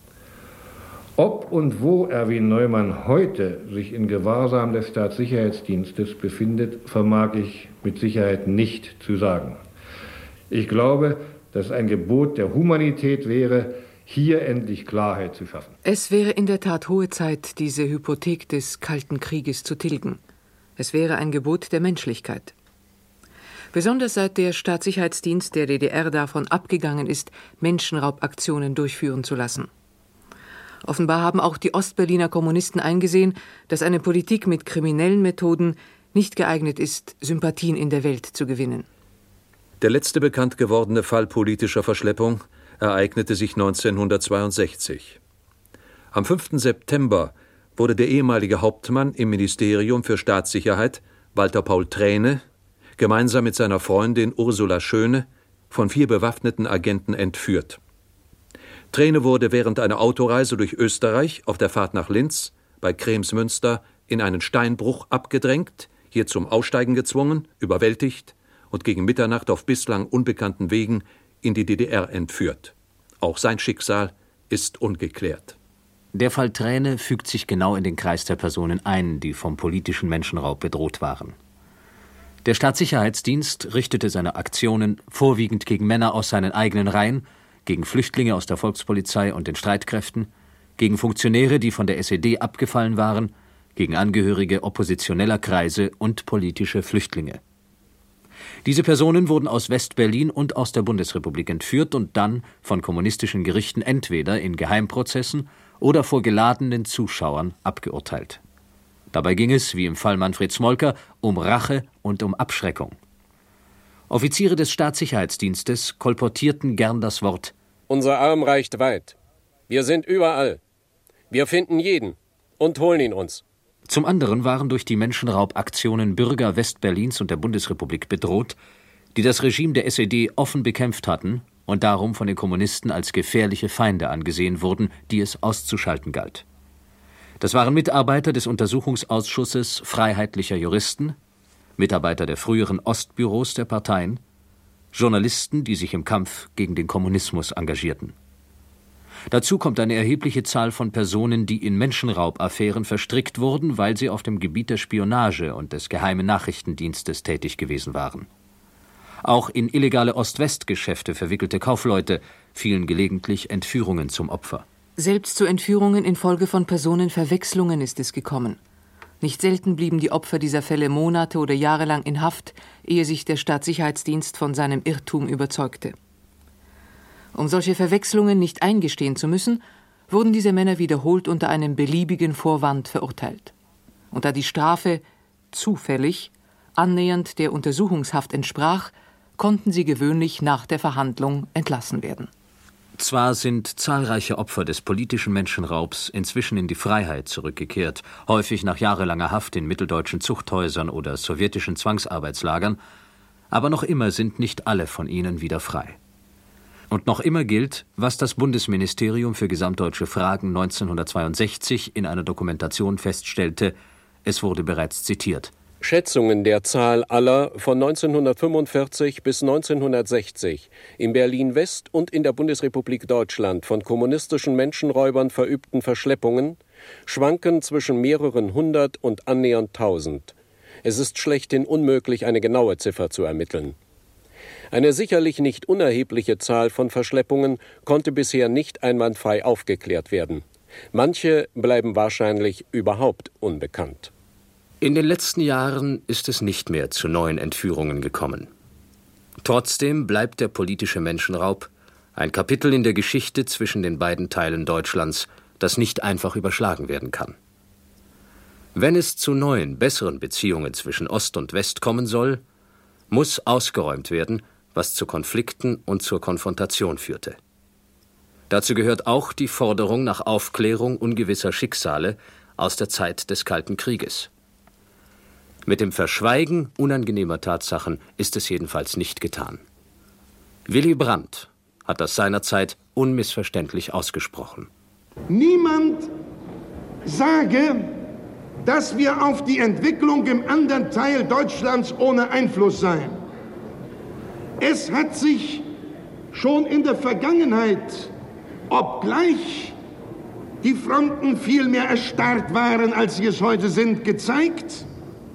Ob und wo Erwin Neumann heute sich in Gewahrsam des Staatssicherheitsdienstes befindet, vermag ich mit Sicherheit nicht zu sagen. Ich glaube, dass es ein Gebot der Humanität wäre, hier endlich Klarheit zu schaffen. Es wäre in der Tat hohe Zeit, diese Hypothek des Kalten Krieges zu tilgen. Es wäre ein Gebot der Menschlichkeit. Besonders seit der Staatssicherheitsdienst der D D R davon abgegangen ist, Menschenraubaktionen durchführen zu lassen. Offenbar haben auch die Ostberliner Kommunisten eingesehen, dass eine Politik mit kriminellen Methoden nicht geeignet ist, Sympathien in der Welt zu gewinnen. Der letzte bekannt gewordene Fall politischer Verschleppung ereignete sich neunzehnhundertzweiundsechzig. Am fünften September wurde der ehemalige Hauptmann im Ministerium für Staatssicherheit, Walter Paul Träne, gemeinsam mit seiner Freundin Ursula Schöne von vier bewaffneten Agenten entführt. Träne wurde während einer Autoreise durch Österreich auf der Fahrt nach Linz bei Kremsmünster in einen Steinbruch abgedrängt, hier zum Aussteigen gezwungen, überwältigt und gegen Mitternacht auf bislang unbekannten Wegen in die D D R entführt. Auch sein Schicksal ist ungeklärt. Der Fall Träne fügt sich genau in den Kreis der Personen ein, die vom politischen Menschenraub bedroht waren. Der Staatssicherheitsdienst richtete seine Aktionen vorwiegend gegen Männer aus seinen eigenen Reihen, gegen Flüchtlinge aus der Volkspolizei und den Streitkräften, gegen Funktionäre, die von der S E D abgefallen waren, gegen Angehörige oppositioneller Kreise und politische Flüchtlinge. Diese Personen wurden aus West-Berlin und aus der Bundesrepublik entführt und dann von kommunistischen Gerichten entweder in Geheimprozessen oder vor geladenen Zuschauern abgeurteilt. Dabei ging es, wie im Fall Manfred Smolker, um Rache und um Abschreckung. Offiziere des Staatssicherheitsdienstes kolportierten gern das Wort: Unser Arm reicht weit. Wir sind überall. Wir finden jeden und holen ihn uns. Zum anderen waren durch die Menschenraubaktionen Bürger Westberlins und der Bundesrepublik bedroht, die das Regime der S E D offen bekämpft hatten und darum von den Kommunisten als gefährliche Feinde angesehen wurden, die es auszuschalten galt. Das waren Mitarbeiter des Untersuchungsausschusses Freiheitlicher Juristen, Mitarbeiter der früheren Ostbüros der Parteien, Journalisten, die sich im Kampf gegen den Kommunismus engagierten. Dazu kommt eine erhebliche Zahl von Personen, die in Menschenraubaffären verstrickt wurden, weil sie auf dem Gebiet der Spionage und des Geheimen Nachrichtendienstes tätig gewesen waren. Auch in illegale Ost-West-Geschäfte verwickelte Kaufleute fielen gelegentlich Entführungen zum Opfer. Selbst zu Entführungen infolge von Personenverwechslungen ist es gekommen. Nicht selten blieben die Opfer dieser Fälle Monate oder Jahre lang in Haft, ehe sich der Staatssicherheitsdienst von seinem Irrtum überzeugte. Um solche Verwechslungen nicht eingestehen zu müssen, wurden diese Männer wiederholt unter einem beliebigen Vorwand verurteilt. Und da die Strafe zufällig annähernd der Untersuchungshaft entsprach, konnten sie gewöhnlich nach der Verhandlung entlassen werden. Zwar sind zahlreiche Opfer des politischen Menschenraubs inzwischen in die Freiheit zurückgekehrt, häufig nach jahrelanger Haft in mitteldeutschen Zuchthäusern oder sowjetischen Zwangsarbeitslagern, aber noch immer sind nicht alle von ihnen wieder frei. Und noch immer gilt, was das Bundesministerium für gesamtdeutsche Fragen neunzehnhundertzweiundsechzig in einer Dokumentation feststellte, es wurde bereits zitiert. Schätzungen der Zahl aller von neunzehnhundertfünfundvierzig bis neunzehnhundertsechzig in Berlin-West und in der Bundesrepublik Deutschland von kommunistischen Menschenräubern verübten Verschleppungen schwanken zwischen mehreren hundert und annähernd tausend. Es ist schlechthin unmöglich, eine genaue Ziffer zu ermitteln. Eine sicherlich nicht unerhebliche Zahl von Verschleppungen konnte bisher nicht einwandfrei aufgeklärt werden. Manche bleiben wahrscheinlich überhaupt unbekannt. In den letzten Jahren ist es nicht mehr zu neuen Entführungen gekommen. Trotzdem bleibt der politische Menschenraub ein Kapitel in der Geschichte zwischen den beiden Teilen Deutschlands, das nicht einfach überschlagen werden kann. Wenn es zu neuen, besseren Beziehungen zwischen Ost und West kommen soll, muss ausgeräumt werden, was zu Konflikten und zur Konfrontation führte. Dazu gehört auch die Forderung nach Aufklärung ungewisser Schicksale aus der Zeit des Kalten Krieges. Mit dem Verschweigen unangenehmer Tatsachen ist es jedenfalls nicht getan. Willy Brandt hat das seinerzeit unmissverständlich ausgesprochen. Niemand sage, dass wir auf die Entwicklung im anderen Teil Deutschlands ohne Einfluss seien. Es hat sich schon in der Vergangenheit, obgleich die Fronten viel mehr erstarrt waren, als sie es heute sind, gezeigt,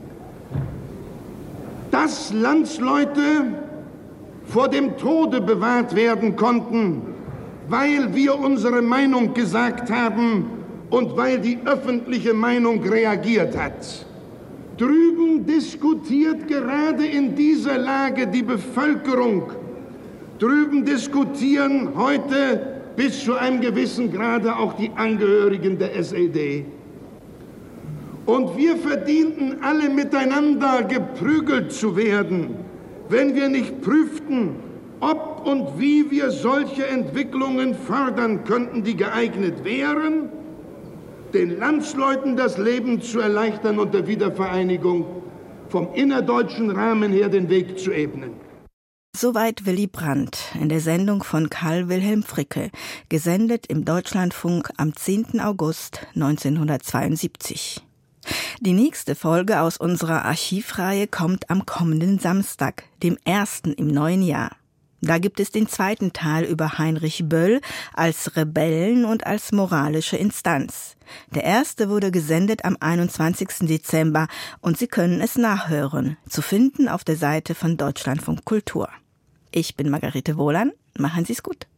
dass Landsleute vor dem Tode bewahrt werden konnten, weil wir unsere Meinung gesagt haben und weil die öffentliche Meinung reagiert hat. Drüben diskutiert gerade in dieser Lage die Bevölkerung. Drüben diskutieren heute bis zu einem gewissen Grade auch die Angehörigen der S E D. Und wir verdienten alle miteinander geprügelt zu werden, wenn wir nicht prüften, ob und wie wir solche Entwicklungen fördern könnten, die geeignet wären, den Landsleuten das Leben zu erleichtern und der Wiedervereinigung vom innerdeutschen Rahmen her den Weg zu ebnen. Soweit Willy Brandt in der Sendung von Karl Wilhelm Fricke, gesendet im Deutschlandfunk am zehnten August neunzehnhundertzweiundsiebzig. Die nächste Folge aus unserer Archivreihe kommt am kommenden Samstag, dem ersten im neuen Jahr. Da gibt es den zweiten Teil über Heinrich Böll als Rebellen und als moralische Instanz. Der erste wurde gesendet am einundzwanzigsten Dezember und Sie können es nachhören, zu finden auf der Seite von Deutschlandfunk Kultur. Ich bin Margarete Wohlan, machen Sie es gut.